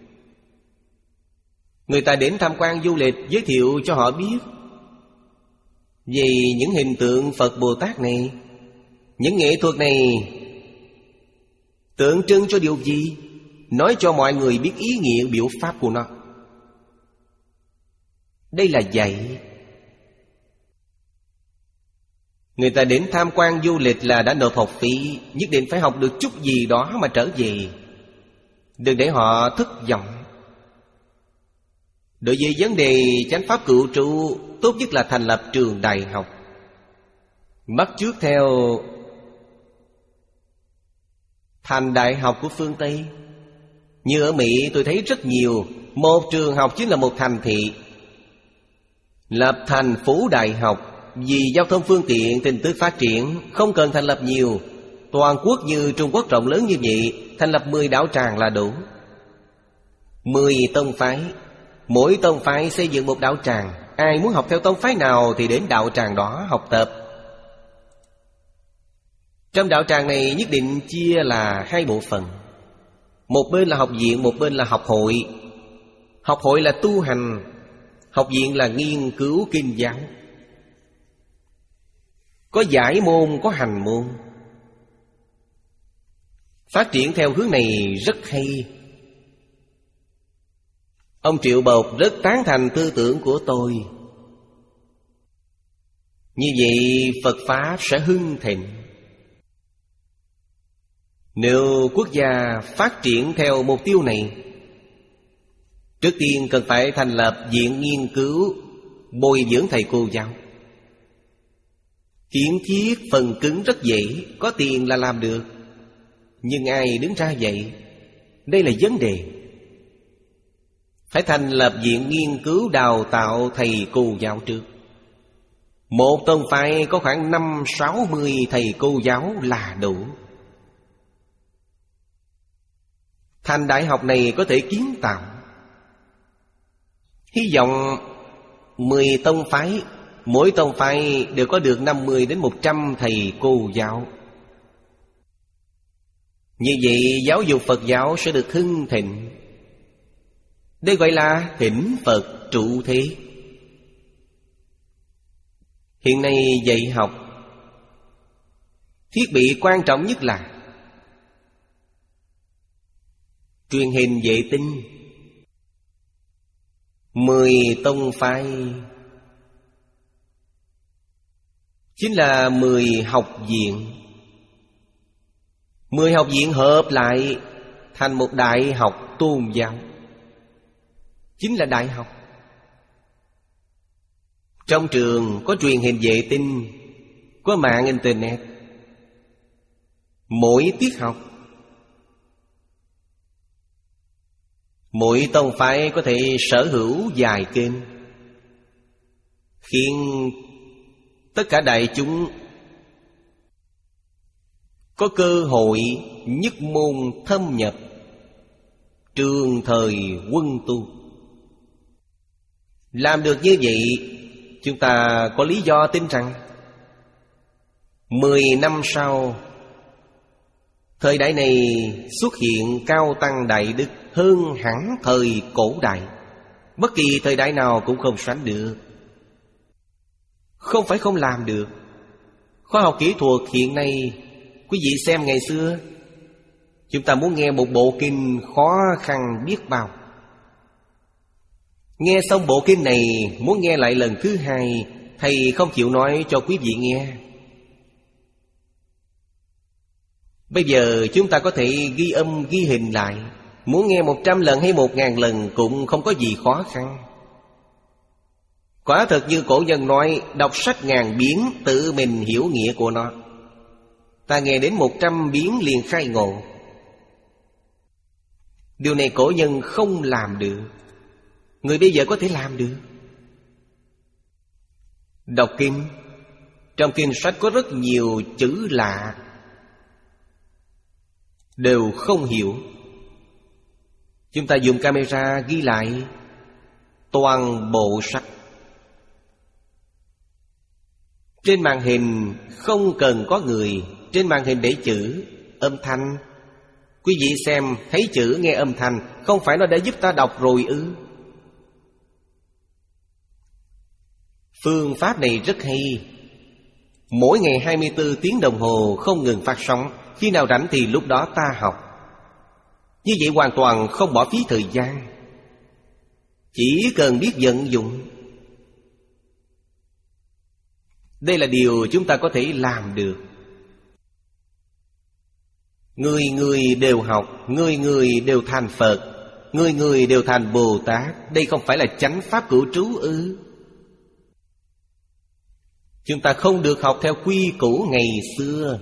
Người ta đến tham quan du lịch, giới thiệu cho họ biết về những hình tượng Phật Bồ Tát này. Những nghệ thuật này tượng trưng cho điều gì? Nói cho mọi người biết ý nghĩa biểu pháp của nó. Đây là dạy. Người ta đến tham quan du lịch là đã nộp học phí, nhất định phải học được chút gì đó mà trở về. Đừng để họ thất vọng. Đối với vấn đề chánh pháp cửu trụ, tốt nhất là thành lập trường đại học. Bắt chước theo thành đại học của phương Tây. Như ở Mỹ tôi thấy rất nhiều. Một trường học chính là một thành thị. Lập thành phố đại học. Vì giao thông phương tiện, tin tức phát triển, không cần thành lập nhiều. Toàn quốc như Trung Quốc rộng lớn như vậy, thành lập mười đạo tràng là đủ. Mười tông phái, mỗi tông phái xây dựng một đạo tràng. Ai muốn học theo tông phái nào thì đến đạo tràng đó học tập. Trong đạo tràng này nhất định chia là hai bộ phận. Một bên là học viện, một bên là học hội. Học hội là tu hành, học viện là nghiên cứu kinh giáo. Có giải môn, có hành môn. Phát triển theo hướng này rất hay. Ông Triệu Bột rất tán thành tư tưởng của tôi. Như vậy Phật Pháp sẽ hưng thịnh. Nếu quốc gia phát triển theo mục tiêu này, trước tiên cần phải thành lập viện nghiên cứu, bồi dưỡng thầy cô giáo. Kiến thiết phần cứng rất dễ, có tiền là làm được. Nhưng ai đứng ra vậy? Đây là vấn đề. Phải thành lập viện nghiên cứu đào tạo thầy cô giáo trước. Một tông phái có khoảng năm sáu mươi thầy cô giáo là đủ. Thành đại học này có thể kiến tạo. Hy vọng mười tông phái, mỗi tông phái đều có được năm mươi đến một trăm thầy cô giáo. Như vậy giáo dục Phật giáo sẽ được hưng thịnh. Đây gọi là thỉnh Phật trụ thế. Hiện nay dạy học, thiết bị quan trọng nhất là truyền hình vệ tinh. Mười tông phái chính là mười học viện. Mười học viện hợp lại thành một đại học tôn giáo, chính là đại học. Trong trường có truyền hình vệ tinh, có mạng internet. Mỗi tiết học, mỗi tông phái có thể sở hữu vài kênh, khiến tất cả đại chúng có cơ hội nhất môn thâm nhập trường thời quân tu. Làm được như vậy, chúng ta có lý do tin rằng mười năm sau, thời đại này xuất hiện cao tăng đại đức hơn hẳn thời cổ đại. Bất kỳ thời đại nào cũng không sánh được. Không phải không làm được. Khoa học kỹ thuật hiện nay, quý vị xem ngày xưa, chúng ta muốn nghe một bộ kinh khó khăn biết bao. Nghe xong bộ kinh này, muốn nghe lại lần thứ hai, thầy không chịu nói cho quý vị nghe. Bây giờ chúng ta có thể ghi âm ghi hình lại. Muốn nghe một trăm lần hay một ngàn lần cũng không có gì khó khăn. Quả thật như cổ nhân nói, đọc sách ngàn biến, tự mình hiểu nghĩa của nó. Ta nghe đến một trăm biến liền khai ngộ. Điều này cổ nhân không làm được, người bây giờ có thể làm được. Đọc kinh, trong kinh sách có rất nhiều chữ lạ, đều không hiểu. Chúng ta dùng camera ghi lại toàn bộ sách. Trên màn hình không cần có người, trên màn hình để chữ, âm thanh. Quý vị xem, thấy chữ nghe âm thanh, không phải nó đã giúp ta đọc rồi ư? Phương pháp này rất hay. Mỗi ngày hai mươi bốn tiếng đồng hồ không ngừng phát sóng. Khi nào rảnh thì lúc đó ta học. Như vậy hoàn toàn không bỏ phí thời gian, chỉ cần biết vận dụng. Đây là điều chúng ta có thể làm được. Người người đều học, người người đều thành Phật, người người đều thành Bồ Tát. Đây không phải là chánh pháp cửu trú ư? Chúng ta không được học theo quy củ ngày xưa.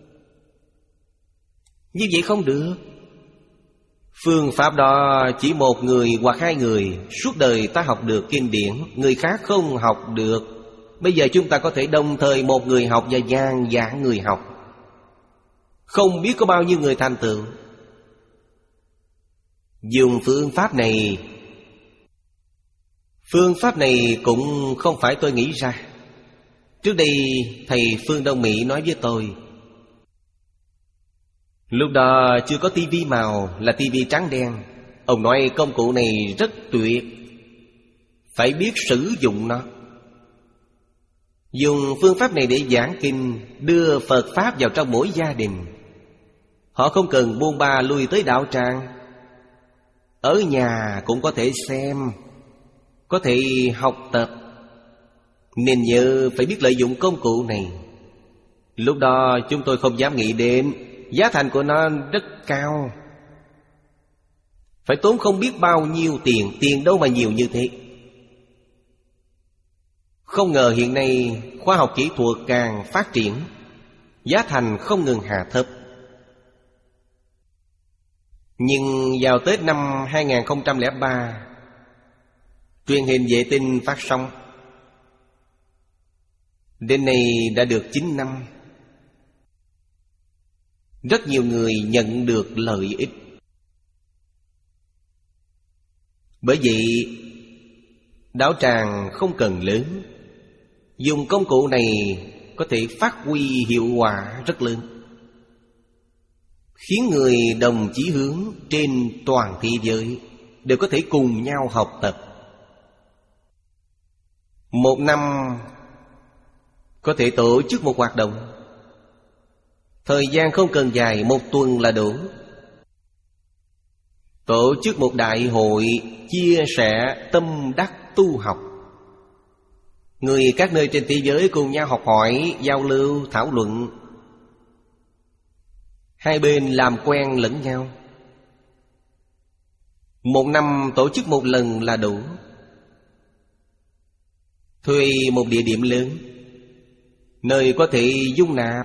Như vậy không được. Phương pháp đó chỉ một người hoặc hai người suốt đời ta học được kinh điển, người khác không học được. Bây giờ chúng ta có thể đồng thời một người học và dàn dãn người học. Không biết có bao nhiêu người thành tựu. Dùng phương pháp này. Phương pháp này cũng không phải tôi nghĩ ra. Trước đây thầy Phương Đông Mỹ nói với tôi. Lúc đó chưa có tivi màu, là tivi trắng đen. Ông nói công cụ này rất tuyệt, phải biết sử dụng nó. Dùng phương pháp này để giảng kinh, đưa Phật Pháp vào trong mỗi gia đình. Họ không cần buôn ba lui tới đạo tràng, ở nhà cũng có thể xem, có thể học tập. Nên nhớ phải biết lợi dụng công cụ này. Lúc đó chúng tôi không dám nghĩ đến giá thành của nó rất cao, phải tốn không biết bao nhiêu tiền. Tiền đâu mà nhiều như thế. Không ngờ hiện nay khoa học kỹ thuật càng phát triển, giá thành không ngừng hạ thấp. Nhưng vào Tết năm hai không không ba, truyền hình vệ tinh phát sóng. Đến nay đã được chín năm. Rất nhiều người nhận được lợi ích. Bởi vậy đạo tràng không cần lớn, dùng công cụ này có thể phát huy hiệu quả rất lớn, khiến người đồng chí hướng trên toàn thế giới đều có thể cùng nhau học tập. Một năm có thể tổ chức một hoạt động, thời gian không cần dài, một tuần là đủ. Tổ chức một đại hội chia sẻ tâm đắc tu học. Người các nơi trên thế giới cùng nhau học hỏi, giao lưu, thảo luận. Hai bên làm quen lẫn nhau. Một năm tổ chức một lần là đủ. Thuê một địa điểm lớn, nơi có thể dung nạp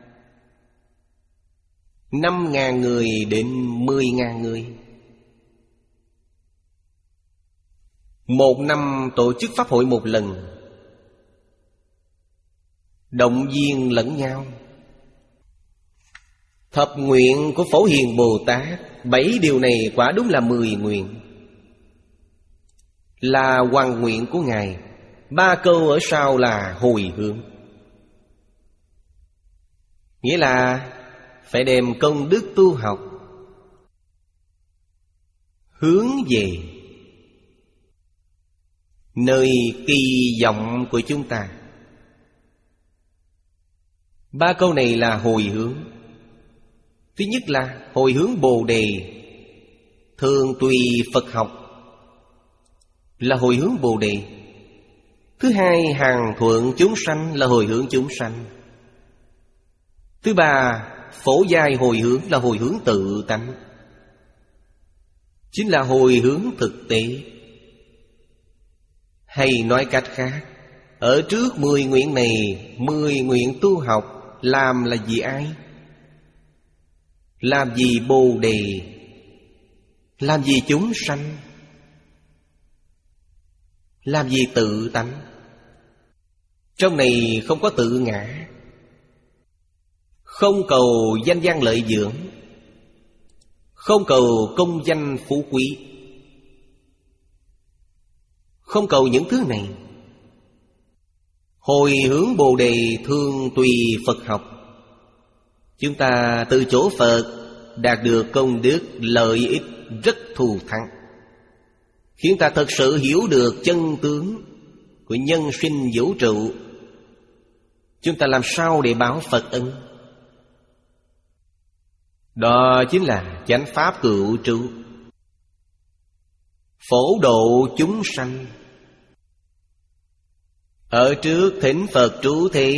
năm ngàn người đến mười ngàn người. Một năm tổ chức pháp hội một lần, động viên lẫn nhau. Thập nguyện của Phổ Hiền Bồ Tát, bảy điều này quả đúng là mười nguyện, là hoàn nguyện của Ngài. Ba câu ở sau là hồi hướng, nghĩa là phải đem công đức tu học hướng về nơi kỳ vọng của chúng ta. Ba câu này là hồi hướng. Thứ nhất là hồi hướng Bồ Đề, thường tùy Phật học, là hồi hướng Bồ Đề. Thứ hai, hàng thuận chúng sanh, là hồi hướng chúng sanh. Thứ ba, Phổ giai hồi hướng là hồi hướng tự tánh, chính là hồi hướng thực tế. Hay nói cách khác, ở trước mười nguyện này, mười nguyện tu học làm là vì ai? Làm vì Bồ Đề, làm vì chúng sanh, làm vì tự tánh. Trong này không có tự ngã, không cầu danh văn lợi dưỡng, không cầu công danh phú quý, không cầu những thứ này. Hồi hướng Bồ Đề thường tùy Phật học. Chúng ta từ chỗ Phật đạt được công đức lợi ích rất thù thắng, khiến ta thật sự hiểu được chân tướng của nhân sinh vũ trụ. Chúng ta làm sao để báo Phật ân? Đó chính là chánh pháp cựu trụ, phổ độ chúng sanh. Ở trước thỉnh Phật trú thế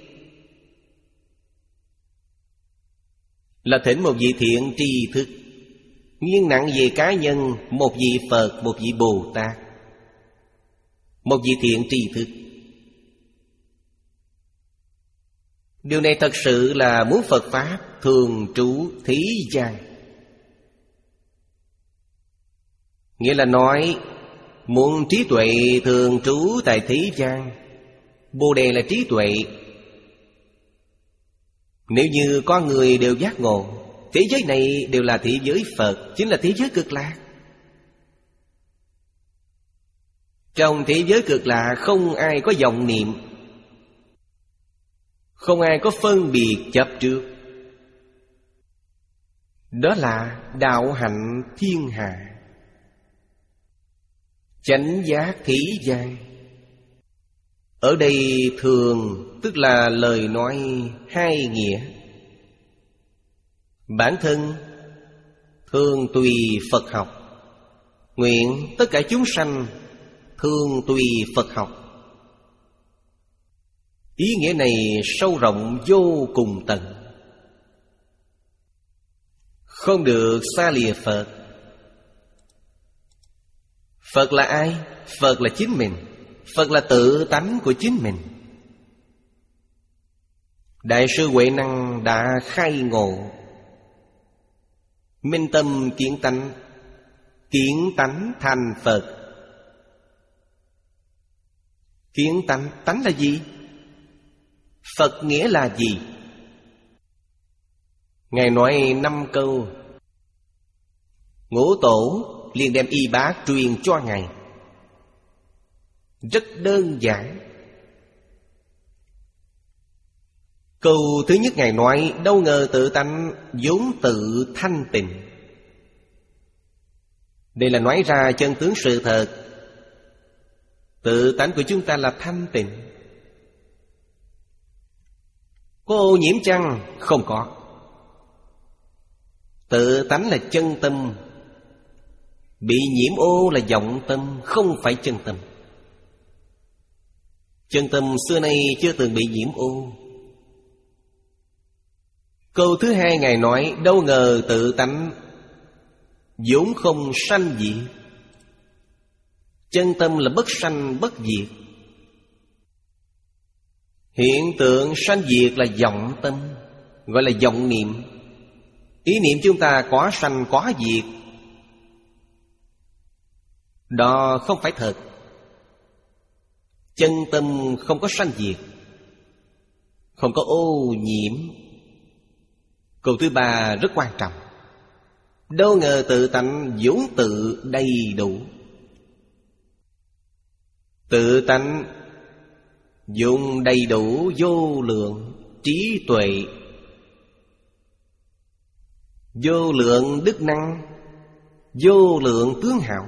là thỉnh một vị thiện tri thức, nghiêng nặng về cá nhân, một vị Phật, một vị Bồ Tát, một vị thiện tri thức. Điều này thật sự là muốn Phật Pháp thường trú thế gian. Nghĩa là nói muốn trí tuệ thường trú tại thế gian. Bồ Đề là trí tuệ. Nếu như con người đều giác ngộ, thế giới này đều là thế giới Phật, chính là thế giới cực lạc. Trong thế giới cực lạc không ai có vọng niệm, không ai có phân biệt chấp trước. Đó là đạo hạnh thiên hạ, chánh giác thế gian. Ở đây thường tức là lời nói hai nghĩa. Bản thân thường tùy Phật học, nguyện tất cả chúng sanh thường tùy Phật học. Ý nghĩa này sâu rộng vô cùng tận, không được xa lìa Phật. Phật là ai? Phật là chính mình. Phật là tự tánh của chính mình. Đại sư Huệ Năng đã khai ngộ, minh tâm kiến tánh, kiến tánh thành Phật. Kiến tánh, tánh là gì? Phật nghĩa là gì? Ngài nói năm câu, Ngũ Tổ liền đem y bát truyền cho Ngài. Rất đơn giản. Câu thứ nhất Ngài nói, đâu ngờ tự tánh vốn tự thanh tịnh. Đây là nói ra chân tướng sự thật. Tự tánh của chúng ta là thanh tịnh. Có ô nhiễm chăng? Không có. Tự tánh là chân tâm. Bị nhiễm ô là vọng tâm, không phải chân tâm. Chân tâm xưa nay chưa từng bị nhiễm ô. Câu thứ hai Ngài nói, đâu ngờ tự tánh vốn không sanh diệt. Chân tâm là bất sanh bất diệt. Hiện tượng sanh diệt là vọng tâm, gọi là vọng niệm. Ý niệm chúng ta có sanh có diệt, đó không phải thật. Chân tâm không có sanh diệt, không có ô nhiễm. Câu thứ ba rất quan trọng. Đâu ngờ tự tánh vốn tự đầy đủ. Tự tánh vốn đầy đủ vô lượng trí tuệ, vô lượng đức năng, vô lượng tướng hảo.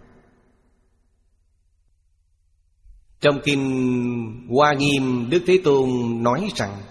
Trong kinh Hoa Nghiêm, Đức Thế Tôn nói rằng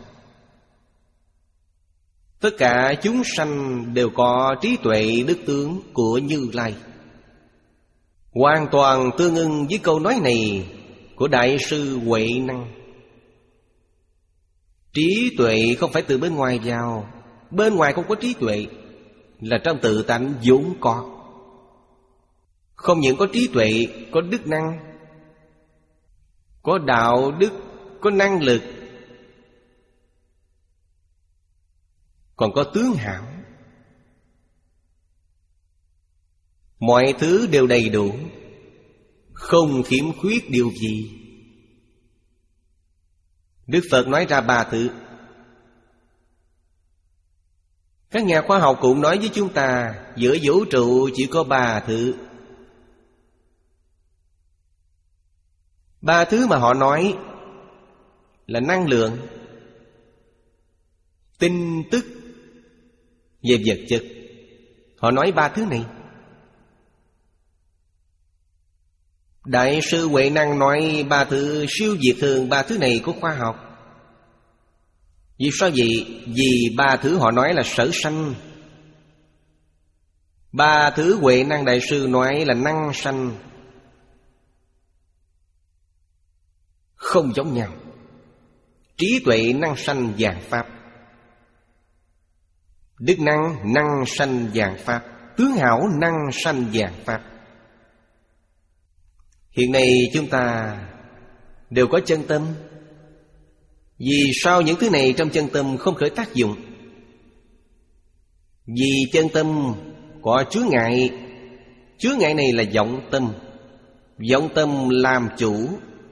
tất cả chúng sanh đều có trí tuệ đức tướng của Như Lai. Hoàn toàn tương ưng với câu nói này của Đại sư Huệ Năng. Trí tuệ không phải từ bên ngoài vào, Bên ngoài không có trí tuệ, là trong tự tánh vốn có. Không những có trí tuệ, có đức năng, có đạo đức, có năng lực, còn có tướng hảo. Mọi thứ đều đầy đủ, không khiếm khuyết điều gì. Đức Phật nói ra ba thứ. Các nhà khoa học cũng nói với chúng ta, giữa vũ trụ chỉ có ba thứ. Ba thứ mà họ nói là năng lượng, tin tức về vật chất. Họ nói ba thứ này. Đại sư Huệ Năng nói ba thứ siêu việt hơn ba thứ này của khoa học. Vì sao vậy? Vì ba thứ họ nói là sở sanh. Ba thứ Huệ Năng Đại sư nói là năng sanh. Không giống nhau. Trí tuệ năng sanh vạn pháp, đức năng năng sanh vạn pháp, tướng hảo năng sanh vạn pháp. Hiện nay chúng ta đều có chân tâm. Vì sao những thứ này trong chân tâm không khởi tác dụng? Vì chân tâm có chướng ngại. Chướng ngại này là vọng tâm. Vọng tâm làm chủ.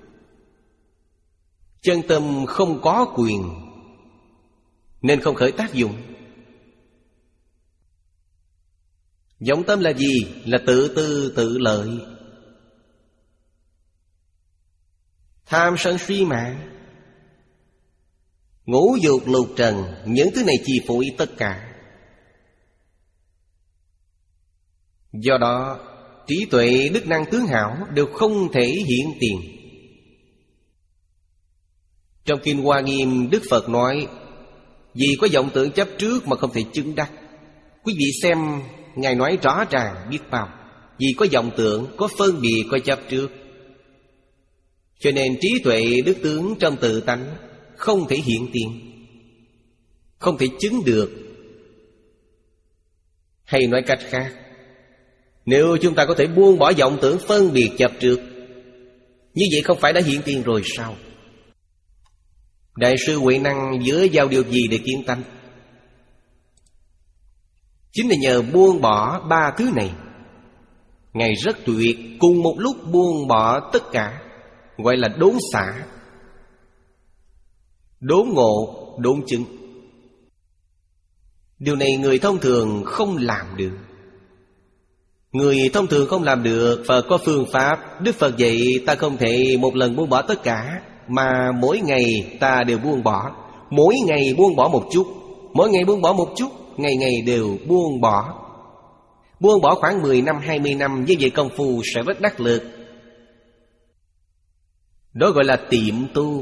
Chân tâm không có quyền, nên không khởi tác dụng. Vọng tâm là gì? Là tự tư tự lợi, tham sân si mạng, ngũ dục lục trần. Những thứ này chi phối tất cả. Do đó trí tuệ, đức năng, tướng hảo đều không thể hiện tiền. Trong Kinh Hoa Nghiêm, Đức Phật nói, vì có vọng tưởng chấp trước mà không thể chứng đắc. Quý vị xem, Ngài nói rõ ràng biết bao. Vì có vọng tưởng, có phân biệt, có chấp trước, cho nên trí tuệ đức tướng trong tự tánh không thể hiện tiền, không thể chứng được. Hay nói cách khác, nếu chúng ta có thể buông bỏ vọng tưởng phân biệt chấp trước, như vậy không phải đã hiện tiền rồi sao? Đại sư Huệ Năng dựa vào điều gì để kiến tánh? Chính là nhờ buông bỏ ba thứ này. Ngài rất tuyệt, cùng một lúc buông bỏ tất cả, gọi là đốn xả, đốn ngộ, đốn chứng. Điều này người thông thường không làm được. Người thông thường không làm được. Phật có phương pháp. Đức Phật dạy ta không thể một lần buông bỏ tất cả, mà mỗi ngày ta đều buông bỏ. Mỗi ngày buông bỏ một chút, mỗi ngày buông bỏ một chút, ngày ngày đều buông bỏ. Buông bỏ khoảng mười năm, hai mươi năm, như vậy công phu sẽ rất đắc lực. Đó gọi là tiệm tu.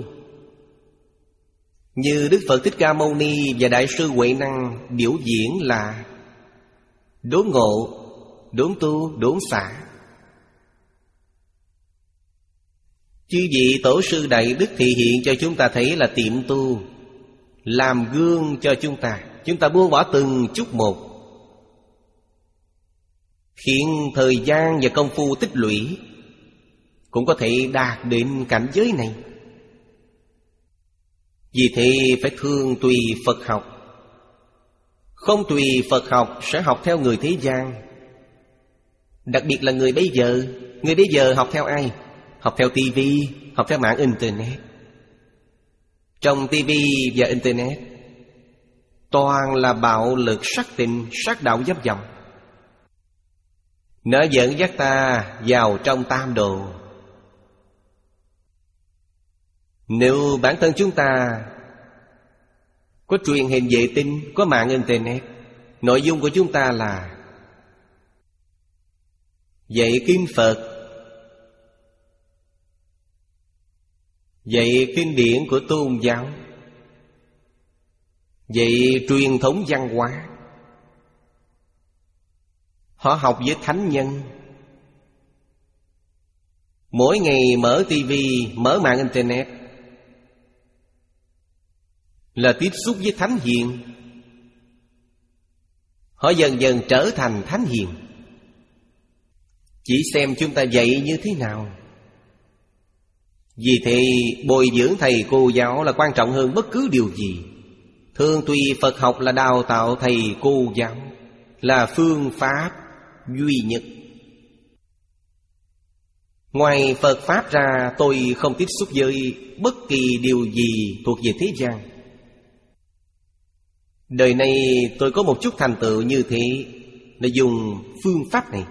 Như Đức Phật Thích Ca Mâu Ni và Đại sư Huệ Năng biểu diễn là đốn ngộ, đốn tu, đốn xả. Chư vị tổ sư Đại Đức thị hiện cho chúng ta thấy là tiệm tu, làm gương cho chúng ta. Chúng ta buông bỏ từng chút một, khiến thời gian và công phu tích lũy cũng có thể đạt đến cảnh giới này. Vì thế phải thường tùy Phật học. Không tùy Phật học sẽ học theo người thế gian. Đặc biệt là người bây giờ. Người bây giờ học theo ai? Học theo tivi, học theo mạng Internet. Trong tivi và Internet toàn là bạo lực, sắc tình, sát đạo, dâm vọng. Nó dẫn dắt ta vào trong tam đồ. Nếu bản thân chúng ta có truyền hình vệ tinh, có mạng Internet, nội dung của chúng ta là dạy kinh Phật, dạy kinh điển của tôn giáo, dạy truyền thống văn hóa. Họ học với thánh nhân. Mỗi ngày mở tivi, mở mạng Internet là tiếp xúc với thánh hiền. Họ dần dần trở thành thánh hiền. Chỉ xem chúng ta dạy như thế nào. Vì thế bồi dưỡng thầy cô giáo là quan trọng hơn bất cứ điều gì. Thường tùy Phật học là đào tạo thầy cô giáo, là phương pháp duy nhất. Ngoài Phật Pháp ra, tôi không tiếp xúc với bất kỳ điều gì thuộc về thế gian. Đời này tôi có một chút thành tựu như thế là dùng phương pháp này.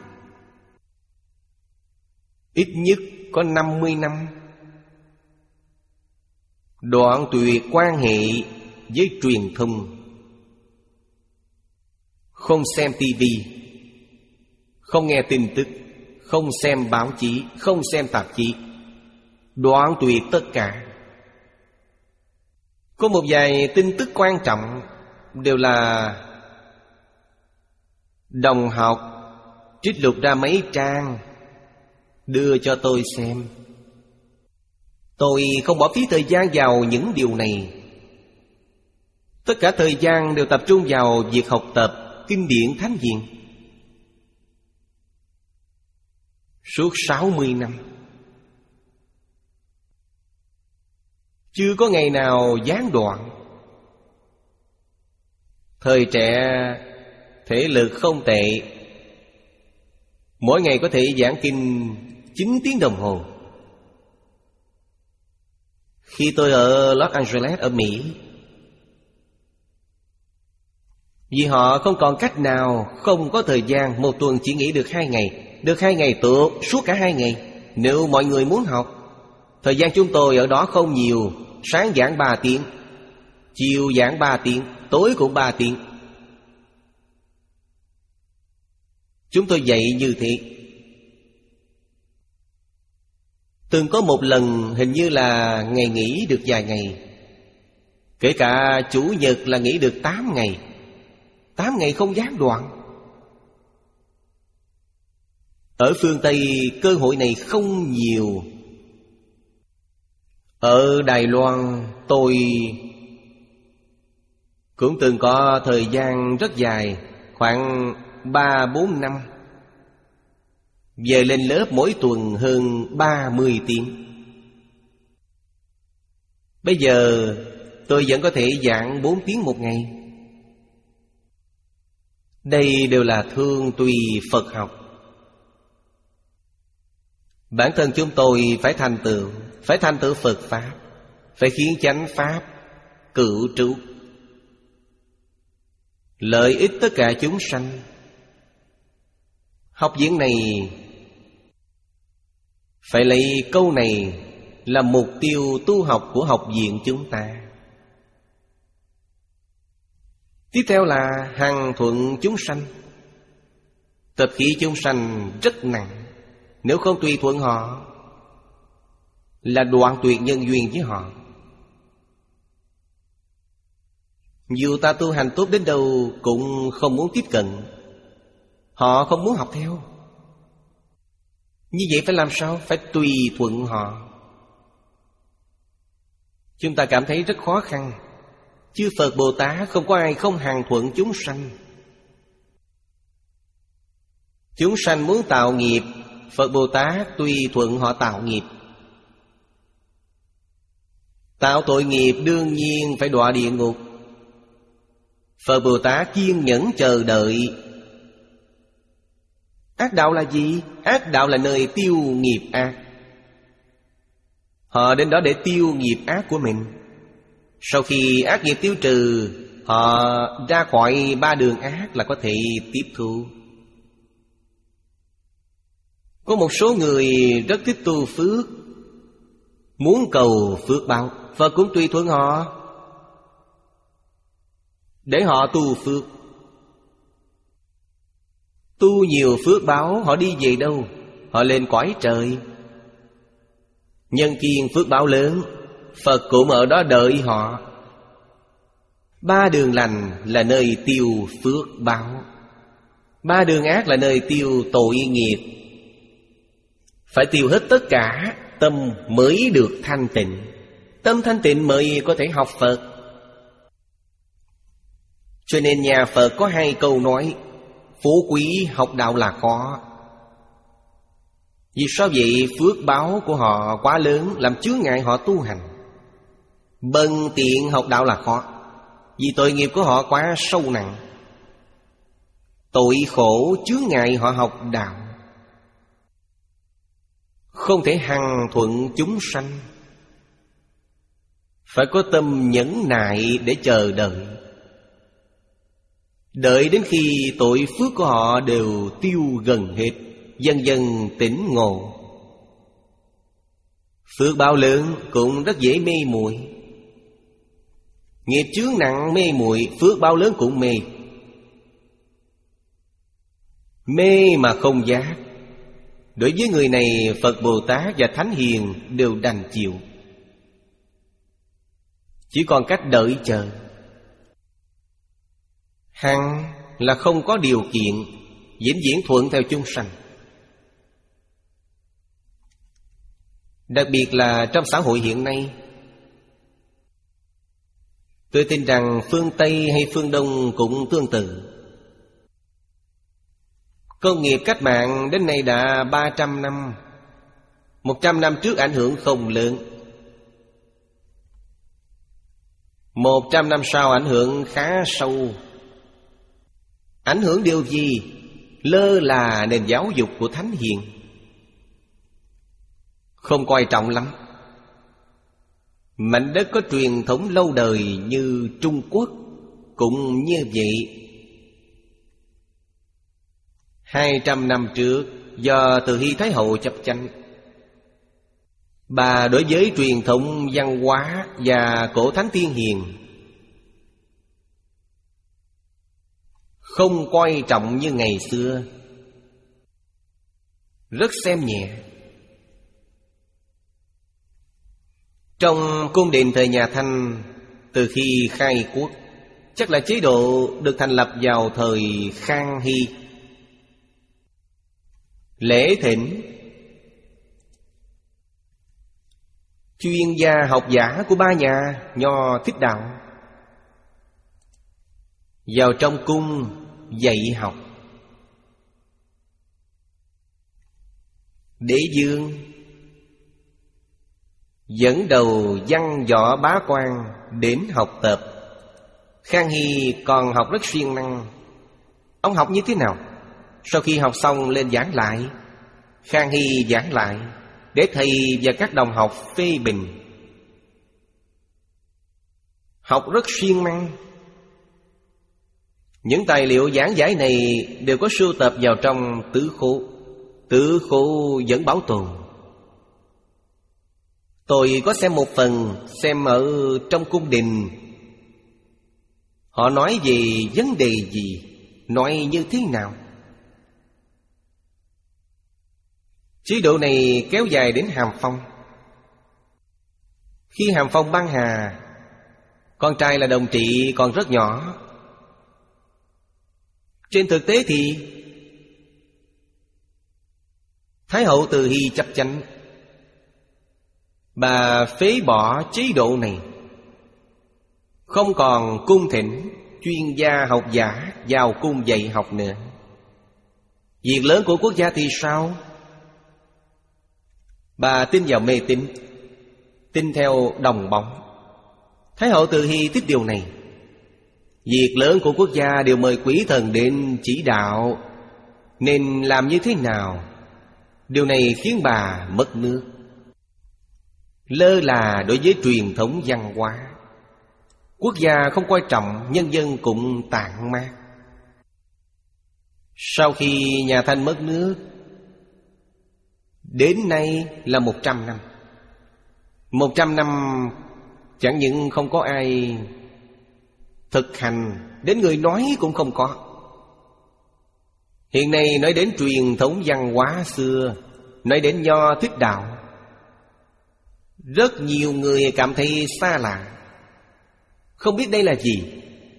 Ít nhất có năm mươi năm. Đoạn tuyệt quan hệ với truyền thông. Không xem tivi, không nghe tin tức, không xem báo chí, không xem tạp chí. Đoạn tuyệt tất cả. Có một vài tin tức quan trọng đều là đồng học trích lục ra mấy trang đưa cho tôi xem. Tôi không bỏ phí thời gian vào những điều này. Tất cả thời gian đều tập trung vào việc học tập kinh điển thánh hiền. Suốt sáu mươi năm chưa có ngày nào gián đoạn. Thời trẻ thể lực không tệ, mỗi ngày có thể giảng kinh chín tiếng đồng hồ. Khi tôi ở Los Angeles ở Mỹ, vì họ không còn cách nào, không có thời gian, một tuần chỉ nghỉ được hai ngày. Được hai ngày tốt, suốt cả hai ngày. Nếu mọi người muốn học, thời gian chúng tôi ở đó không nhiều. Sáng giảng ba tiếng, chiều giảng ba tiếng, tối cũng ba tiếng. Chúng tôi dạy như thế. Từng có một lần hình như là ngày nghỉ được vài ngày. Kể cả Chủ nhật là nghỉ được tám ngày. Tám ngày không gián đoạn. Ở phương Tây cơ hội này không nhiều. Ở Đài Loan tôi cũng từng có thời gian rất dài, khoảng ba bốn năm. Về lên lớp mỗi tuần hơn ba mươi tiếng. Bây giờ tôi vẫn có thể giảng bốn tiếng một ngày. Đây đều là thương tùy Phật học. Bản thân chúng tôi phải thành tựu, phải thành tựu Phật Pháp, phải khiến chánh Pháp cửu trụ, lợi ích tất cả chúng sanh. Học viện này phải lấy câu này là mục tiêu tu học của học viện chúng ta. Tiếp theo là hằng thuận chúng sanh. Tập khí chúng sanh rất nặng. Nếu không tùy thuận họ là đoạn tuyệt nhân duyên với họ. Dù ta tu hành tốt đến đâu cũng không muốn tiếp cận. Họ không muốn học theo. Như vậy phải làm sao? Phải tùy thuận họ. Chúng ta cảm thấy rất khó khăn. Chư Phật Bồ Tát không có ai không hằng thuận chúng sanh. Chúng sanh muốn tạo nghiệp, Phật Bồ Tát tùy thuận họ tạo nghiệp. Tạo tội nghiệp đương nhiên phải đọa địa ngục. Phật Bồ Tát kiên nhẫn chờ đợi. Ác đạo là gì? Ác đạo là nơi tiêu nghiệp ác. Họ đến đó để tiêu nghiệp ác của mình. Sau khi ác nghiệp tiêu trừ, họ ra khỏi ba đường ác là có thể tiếp thu. Có một số người rất thích tu phước, muốn cầu phước báo, Phật cũng tùy thuận họ để họ tu phước. Tu nhiều phước báo, họ đi về đâu? Họ lên cõi trời. Nhân duyên phước báo lớn, Phật cũng ở đó đợi họ. Ba đường lành là nơi tiêu phước báo, ba đường ác là nơi tiêu tội nghiệp. Phải tiêu hết tất cả, tâm mới được thanh tịnh. Tâm thanh tịnh mới có thể học Phật. Cho nên nhà Phật có hai câu nói: phú quý học đạo là khó. Vì sao vậy? Phước báo của họ quá lớn, làm chướng ngại họ tu hành. Bần tiện học đạo là khó, vì tội nghiệp của họ quá sâu nặng. Tội khổ chướng ngại họ học đạo. Không thể hằng thuận chúng sanh, phải có tâm nhẫn nại để chờ đợi. Đợi đến khi tội phước của họ đều tiêu gần hết, dần dần tỉnh ngộ. Phước báo lớn cũng rất dễ mê muội. Nghiệp chướng nặng mê muội, phước báo lớn cũng mê. Mê mà không giác. Đối với người này, Phật Bồ Tát và Thánh Hiền đều đành chịu, chỉ còn cách đợi chờ. Hằng là không có điều kiện, vĩnh viễn thuận theo chúng sanh. Đặc biệt là trong xã hội hiện nay, tôi tin rằng phương Tây hay phương Đông cũng tương tự. Công nghiệp cách mạng đến nay đã ba trăm năm. Một trăm năm trước ảnh hưởng không lớn, một trăm năm sau ảnh hưởng khá sâu. Ảnh hưởng điều gì? Lơ là nền giáo dục của Thánh Hiền, không coi trọng lắm. Mảnh đất có truyền thống lâu đời như Trung Quốc cũng như vậy. Hai trăm năm trước, do Từ Hy Thái Hậu chấp chánh, bà đối với truyền thống văn hóa và cổ thánh tiên hiền không coi trọng như ngày xưa, rất xem nhẹ. Trong cung điện thời nhà Thanh, từ khi khai quốc, chắc là chế độ được thành lập vào thời Khang Hy. Lễ thỉnh chuyên gia học giả của ba nhà Nho Thích Đạo vào trong cung dạy học. Đế Dương dẫn đầu văn võ bá quan đến học tập. Khang Hy còn học rất siêng năng. Ông học như thế nào? Sau khi học xong lên giảng lại. Khang Hy giảng lại để thầy và các đồng học phê bình. Học rất siêng năng. Những tài liệu giảng giải này đều có sưu tập vào trong tứ khố. Tứ khố vẫn bảo tồn. Tôi có xem một phần, xem ở trong cung đình. Họ nói về vấn đề gì, nói như thế nào. Chế độ này kéo dài đến Hàm Phong. Khi Hàm Phong băng hà, con trai là Đồng Trị còn rất nhỏ. Trên thực tế thì Thái hậu Từ Hy chấp chánh, bà phế bỏ chế độ này, không còn cung thỉnh chuyên gia học giả vào cung dạy học nữa. Việc lớn của quốc gia thì sao? Bà tin vào mê tín, tin theo đồng bóng. Thái hậu Từ Hy thích điều này. Việc lớn của quốc gia đều mời quỷ thần đến chỉ đạo, nên làm như thế nào? Điều này khiến bà mất nước, lơ là đối với truyền thống văn hóa. Quốc gia không coi trọng, nhân dân cũng tản mát. Sau khi nhà Thanh mất nước, đến nay là một trăm năm. Một trăm năm chẳng những không có ai thực hành, đến người nói cũng không có. Hiện nay nói đến truyền thống văn hóa xưa, nói đến Nho Thích Đạo, rất nhiều người cảm thấy xa lạ, không biết đây là gì.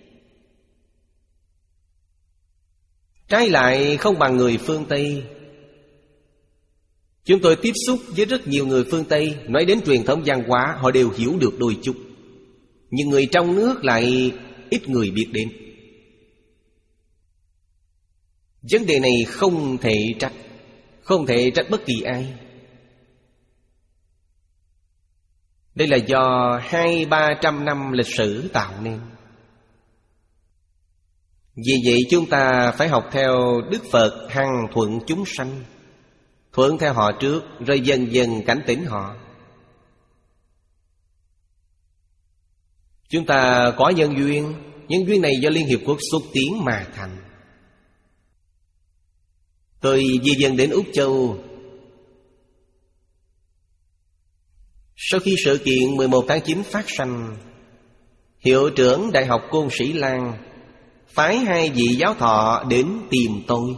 Trái lại không bằng người phương Tây. Chúng tôi tiếp xúc với rất nhiều người phương Tây, nói đến truyền thống văn hóa họ đều hiểu được đôi chút, nhưng người trong nước lại ít người biết đến. Vấn đề này không thể trách, không thể trách bất kỳ ai. Đây là do hai ba trăm năm lịch sử tạo nên. Vì vậy chúng ta phải học theo Đức Phật hằng thuận chúng sanh, thuận theo họ trước, rồi dần dần cảnh tỉnh họ. Chúng ta có nhân duyên, nhân duyên này do Liên Hiệp Quốc xúc tiến mà thành. Tôi di dân đến Úc Châu. Sau khi sự kiện mười một tháng chín phát sanh, hiệu trưởng Đại học Côn Sĩ Lan phái hai vị giáo thọ đến tìm tôi.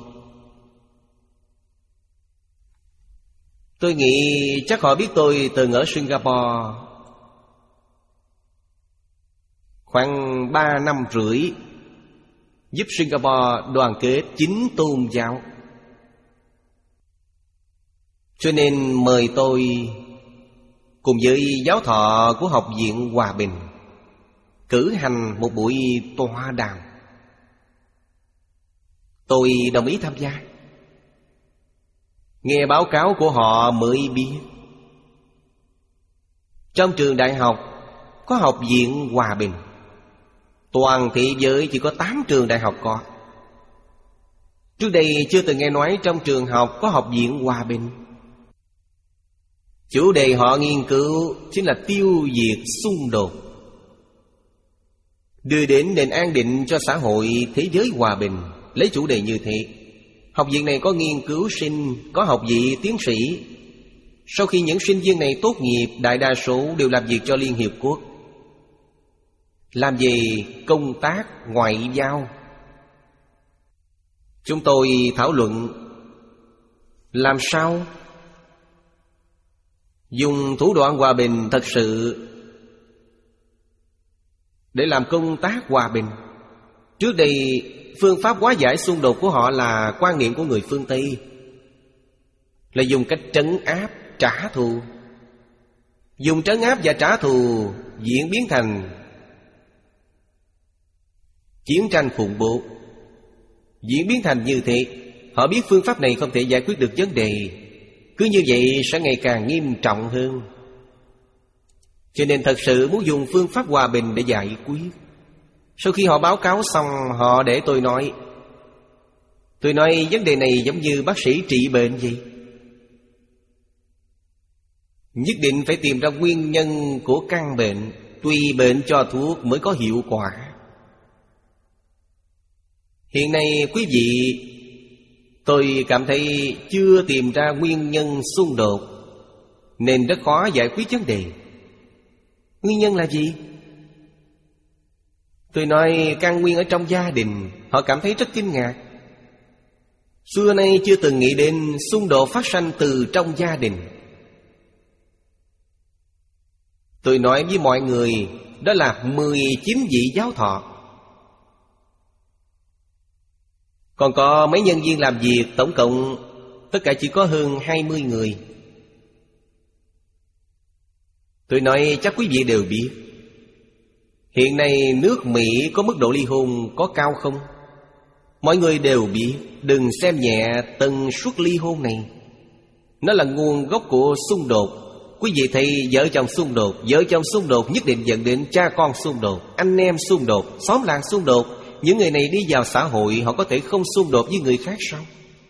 Tôi nghĩ chắc họ biết tôi từng ở Singapore khoảng ba năm rưỡi, giúp Singapore đoàn kết chính tôn giáo. Cho nên mời tôi cùng với giáo thọ của Học viện Hòa Bình cử hành một buổi tọa đàm. Tôi đồng ý tham gia. Nghe báo cáo của họ mới biết trong trường đại học có Học viện Hòa Bình. Toàn thế giới chỉ có tám trường đại học có. Trước đây chưa từng nghe nói trong trường học có Học viện Hòa Bình. Chủ đề họ nghiên cứu chính là tiêu diệt xung đột, đưa đến nền an định cho xã hội thế giới hòa bình. Lấy chủ đề như thế, học viện này có nghiên cứu sinh, có học vị tiến sĩ. Sau khi những sinh viên này tốt nghiệp, đại đa số đều làm việc cho Liên Hiệp Quốc, làm về công tác ngoại giao. Chúng tôi thảo luận làm sao dùng thủ đoạn hòa bình thật sự để làm công tác hòa bình. Trước đây phương pháp hóa giải xung đột của họ là quan niệm của người phương Tây, là dùng cách trấn áp, trả thù. Dùng trấn áp và trả thù diễn biến thành chiến tranh khủng bố. Diễn biến thành như thế. Họ biết phương pháp này không thể giải quyết được vấn đề, cứ như vậy sẽ ngày càng nghiêm trọng hơn. Cho nên thật sự muốn dùng phương pháp hòa bình để giải quyết. Sau khi họ báo cáo xong, họ để tôi nói. Tôi nói vấn đề này giống như bác sĩ trị bệnh vậy. Nhất định phải tìm ra nguyên nhân của căn bệnh, tùy bệnh cho thuốc mới có hiệu quả. Hiện nay quý vị, tôi cảm thấy chưa tìm ra nguyên nhân xung đột, nên rất khó giải quyết vấn đề. Nguyên nhân là gì? Tôi nói căn nguyên ở trong gia đình. Họ cảm thấy rất kinh ngạc. Xưa nay chưa từng nghĩ đến xung đột phát sanh từ trong gia đình. Tôi nói với mọi người, đó là mười chín vị giáo thọ. Còn có mấy nhân viên làm việc, tổng cộng tất cả chỉ có hơn hai mươi người. Tôi nói chắc quý vị đều biết, hiện nay nước Mỹ có mức độ ly hôn có cao không? Mọi người đều biết. Đừng xem nhẹ tần suất ly hôn này. Nó là nguồn gốc của xung đột. Quý vị thấy vợ chồng xung đột, vợ chồng xung đột nhất định dẫn đến cha con xung đột, anh em xung đột, xóm làng xung đột. Những người này đi vào xã hội, họ có thể không xung đột với người khác sao?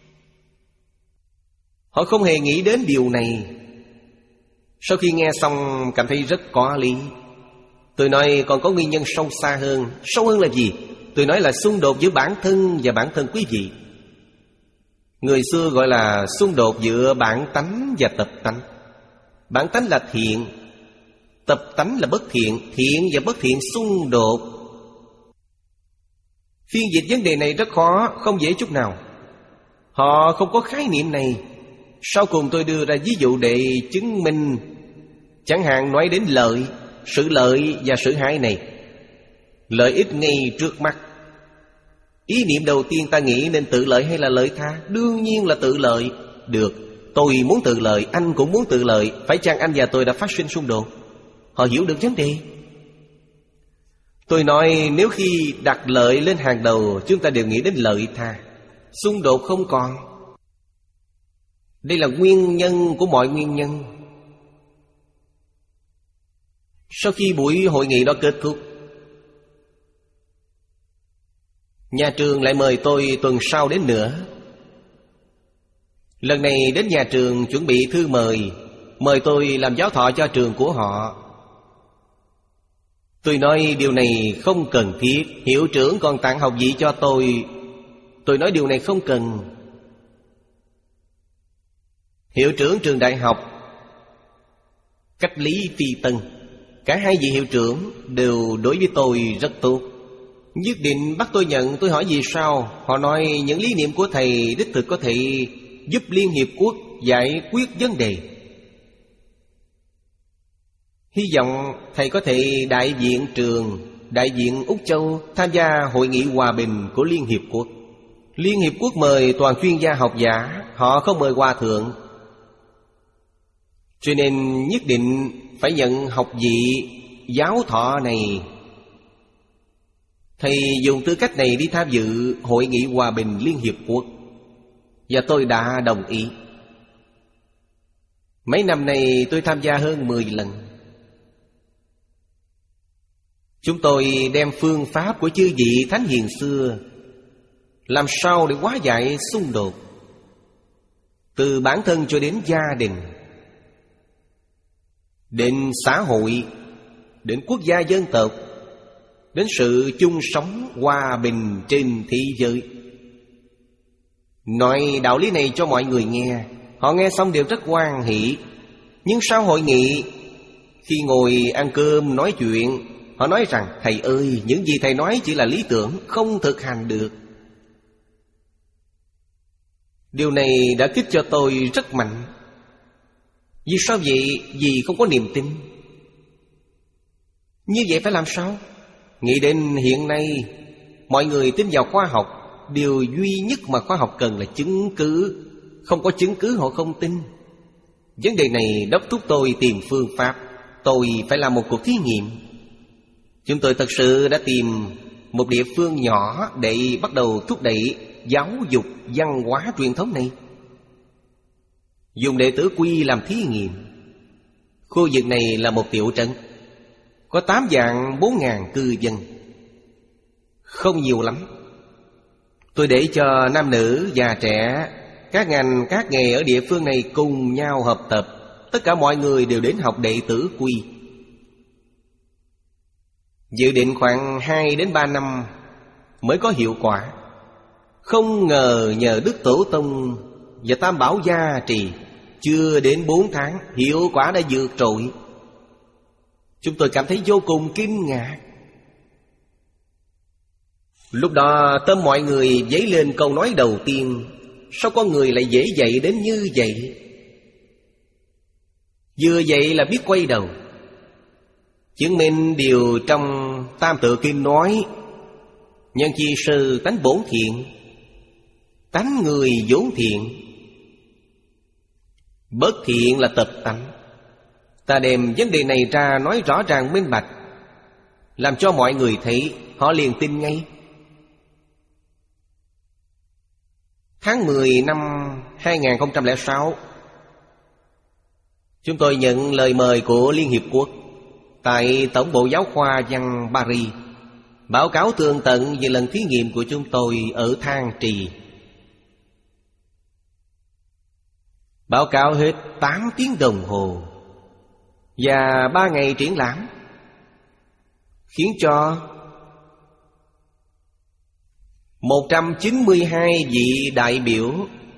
Họ không hề nghĩ đến điều này. Sau khi nghe xong cảm thấy rất có lý. Tôi nói còn có nguyên nhân sâu xa hơn. Sâu hơn là gì? Tôi nói là xung đột giữa bản thân và bản thân quý vị. Người xưa gọi là xung đột giữa bản tánh và tập tánh. Bản tánh là thiện, tập tánh là bất thiện. Thiện và bất thiện xung đột. Phiên dịch vấn đề này rất khó, không dễ chút nào. Họ không có khái niệm này. Sau cùng tôi đưa ra ví dụ để chứng minh. Chẳng hạn nói đến lợi, sự lợi và sự hại này. Lợi ích ngay trước mắt. Ý niệm đầu tiên ta nghĩ nên tự lợi hay là lợi tha? Đương nhiên là tự lợi. Được, tôi muốn tự lợi, anh cũng muốn tự lợi. Phải chăng anh và tôi đã phát sinh xung đột? Họ hiểu được vấn đề. Tôi nói nếu khi đặt lợi lên hàng đầu, chúng ta đều nghĩ đến lợi tha. Xung đột không còn. Đây là nguyên nhân của mọi nguyên nhân. Sau khi buổi hội nghị đó kết thúc, nhà trường lại mời tôi tuần sau đến nữa. Lần này đến nhà trường chuẩn bị thư mời, mời tôi làm giáo thọ cho trường của họ. Tôi nói điều này không cần thiết. Hiệu trưởng còn tặng học vị cho tôi. Tôi nói điều này không cần. Hiệu trưởng trường đại học Cách Lý Phi Tân, cả hai vị hiệu trưởng đều đối với tôi rất tốt. Nhất định bắt tôi nhận. Tôi hỏi vì sao. Họ nói những lý niệm của thầy đích thực có thể giúp Liên Hiệp Quốc giải quyết vấn đề. Hy vọng thầy có thể đại diện trường, đại diện Úc Châu tham gia hội nghị hòa bình của Liên Hiệp Quốc. Liên Hiệp Quốc mời toàn chuyên gia học giả, họ không mời hòa thượng. Cho nên nhất định phải nhận học vị giáo thọ này. Thầy dùng tư cách này đi tham dự hội nghị hòa bình Liên Hiệp Quốc, và tôi đã đồng ý. Mấy năm nay tôi tham gia hơn mười lần. Chúng tôi đem phương pháp của chư vị thánh hiền xưa làm sao để hóa giải xung đột, từ bản thân cho đến gia đình, đến xã hội, đến quốc gia dân tộc, đến sự chung sống hòa bình trên thế giới. Nói đạo lý này cho mọi người nghe, họ nghe xong đều rất hoan hỷ. Nhưng sau hội nghị, khi ngồi ăn cơm nói chuyện, họ nói rằng thầy ơi, những gì thầy nói chỉ là lý tưởng, không thực hành được. Điều này đã kích cho tôi rất mạnh. Vì sao vậy? Vì không có niềm tin. Như vậy phải làm sao? Nghĩ đến hiện nay mọi người tin vào khoa học, điều duy nhất mà khoa học cần là chứng cứ. Không có chứng cứ họ không tin. Vấn đề này đốc thúc tôi tìm phương pháp. Tôi phải làm một cuộc thí nghiệm. Chúng tôi thật sự đã tìm một địa phương nhỏ để bắt đầu thúc đẩy giáo dục văn hóa truyền thống này. Dùng đệ tử Quy làm thí nghiệm. Khu vực này là một tiểu trấn, có tám vạn bốn ngàn cư dân, không nhiều lắm. Tôi để cho nam nữ già trẻ, các ngành các nghề ở địa phương này cùng nhau hợp tập. Tất cả mọi người đều đến học đệ tử Quy. Dự định khoảng hai đến ba năm mới có hiệu quả. Không ngờ nhờ Đức Tổ Tông và Tam Bảo gia trì, chưa đến bốn tháng hiệu quả đã vượt trội. Chúng tôi cảm thấy vô cùng kinh ngạc. Lúc đó tâm mọi người dấy lên câu nói đầu tiên: sao con người lại dễ dạy đến như vậy? Vừa dạy là biết quay đầu. Chứng minh điều trong Tam Tự Kinh nói: nhân chi sư tánh bổn thiện, tánh người vốn thiện, bất thiện là tập tánh. Ta đem vấn đề này ra nói rõ ràng minh bạch, làm cho mọi người thấy, họ liền tin ngay. Tháng mười năm hai nghìn không trăm lẻ sáu, chúng tôi nhận lời mời của Liên Hiệp Quốc tại Tổng bộ Giáo khoa văn Paris, báo cáo tường tận về lần thí nghiệm của chúng tôi ở Thang Trì. Báo cáo hết tám tiếng đồng hồ và ba ngày triển lãm, khiến cho một trăm chín mươi hai vị đại biểu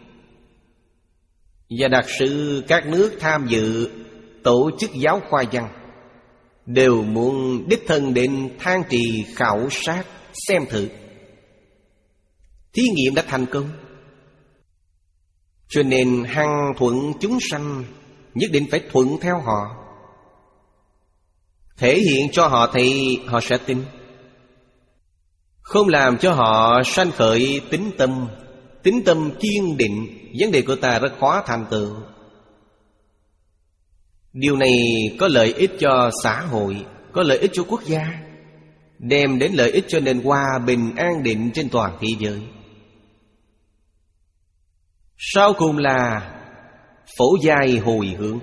và đặc sự các nước tham dự tổ chức giáo khoa văn đều muốn đích thân đến Thang Trì khảo sát xem thử. Thí nghiệm đã thành công, cho nên hằng thuận chúng sanh nhất định phải thuận theo họ. Thể hiện cho họ thấy họ sẽ tin. Không làm cho họ sanh khởi tín tâm. Tín tâm kiên định, vấn đề của ta rất khó thành tựu. Điều này có lợi ích cho xã hội, có lợi ích cho quốc gia, đem đến lợi ích cho nền hòa bình an định trên toàn thế giới. Sau cùng là phổ giai hồi hướng.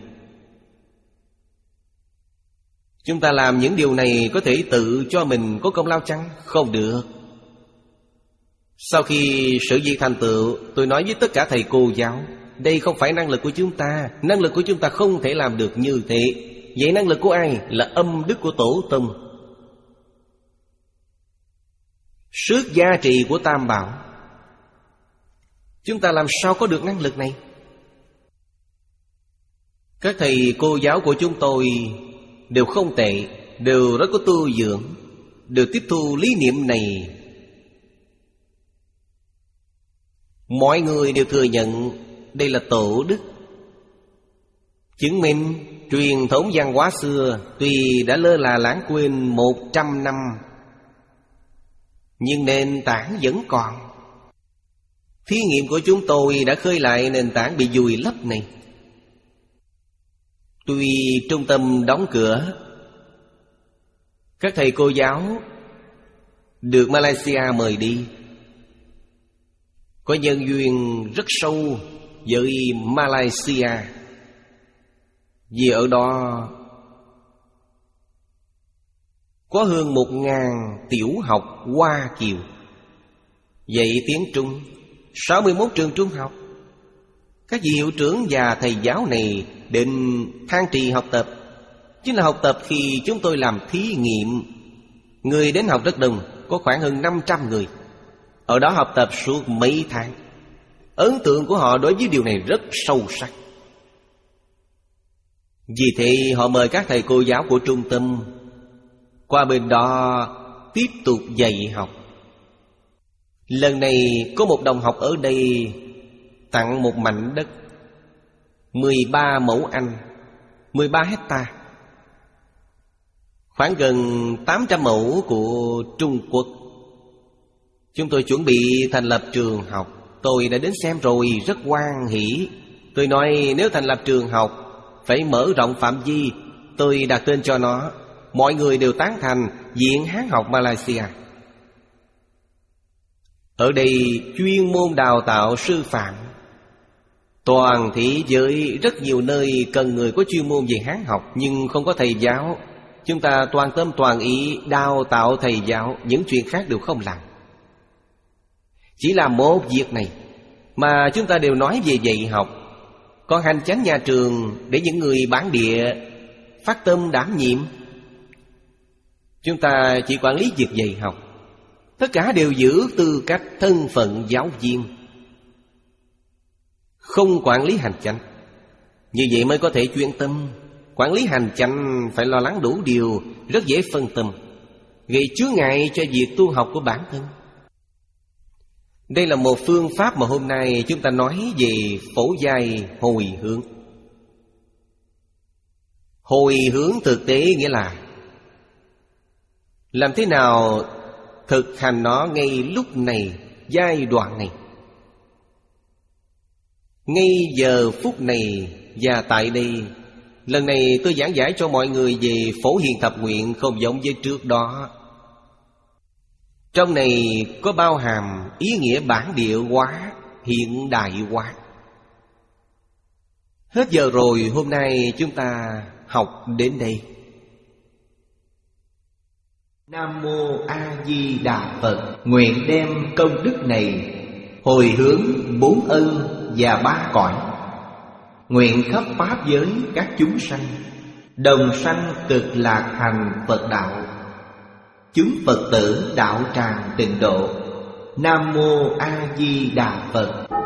Chúng ta làm những điều này có thể tự cho mình có công lao chăng? Không được. Sau khi sự việc thành tựu, tôi nói với tất cả thầy cô giáo, đây không phải năng lực của chúng ta. Năng lực của chúng ta không thể làm được như thế. Vậy năng lực của ai? Là âm đức của tổ tông, sức gia trì của Tam Bảo. Chúng ta làm sao có được năng lực này? Các thầy cô giáo của chúng tôi đều không tệ, đều rất có tu dưỡng, đều tiếp thu lý niệm này. Mọi người đều thừa nhận đây là tổ đức, chứng minh truyền thống văn hóa xưa tuy đã lơ là lãng quên một trăm năm, nhưng nền tảng vẫn còn. Thí nghiệm của chúng tôi đã khơi lại nền tảng bị vùi lấp này. Tuy trung tâm đóng cửa, các thầy cô giáo được Malaysia mời đi, có nhân duyên rất sâu với Malaysia. Vì ở đó có hơn một ngàn tiểu học Hoa Kiều dạy tiếng Trung, sáu mươi mốt trường trung học. Các vị hiệu trưởng và thầy giáo này định thang trì học tập. Chính là học tập khi chúng tôi làm thí nghiệm. Người đến học rất đông, có khoảng hơn năm trăm người. Ở đó học tập suốt mấy tháng. Ấn tượng của họ đối với điều này rất sâu sắc. Vì thế họ mời các thầy cô giáo của trung tâm qua bên đó tiếp tục dạy học. Lần này có một đồng học ở đây tặng một mảnh đất mười ba mẫu Anh, mười ba hecta, khoảng gần tám trăm mẫu của Trung Quốc. Chúng tôi chuẩn bị thành lập trường học. Tôi đã đến xem rồi, rất hoan hỉ. Tôi nói nếu thành lập trường học phải mở rộng phạm vi. Tôi đặt tên cho nó. Mọi người đều tán thành Viện Hán học Malaysia. Ở đây chuyên môn đào tạo sư phạm. Toàn thế giới rất nhiều nơi cần người có chuyên môn về Hán học, nhưng không có thầy giáo. Chúng ta toàn tâm toàn ý đào tạo thầy giáo, những chuyện khác đều không làm. Chỉ làm một việc này mà chúng ta đều nói về dạy học. Còn hành chánh nhà trường để những người bản địa phát tâm đảm nhiệm. Chúng ta chỉ quản lý việc dạy học. Tất cả đều giữ tư cách thân phận giáo viên, không quản lý hành chánh. Như vậy mới có thể chuyên tâm. Quản lý hành chánh phải lo lắng đủ điều, rất dễ phân tâm, gây chướng ngại cho việc tu học của bản thân. Đây là một phương pháp mà hôm nay chúng ta nói về phổ giai hồi hướng. Hồi hướng thực tế nghĩa là làm thế nào thực hành nó ngay lúc này, giai đoạn này, ngay giờ phút này và tại đây. Lần này tôi giảng giải cho mọi người về Phổ Hiền Thập Nguyện không giống với trước đó. Trong này có bao hàm ý nghĩa bản địa hóa, hiện đại hóa. Hết giờ rồi, hôm nay chúng ta học đến đây. Nam Mô A Di Đà Phật. Nguyện đem công đức này hồi hướng bốn ân và ba cõi, nguyện khắp pháp giới các chúng sanh đồng sanh cực lạc thành Phật đạo, chúng Phật tử đạo tràng tịnh độ. Nam Mô A Di Đà Phật.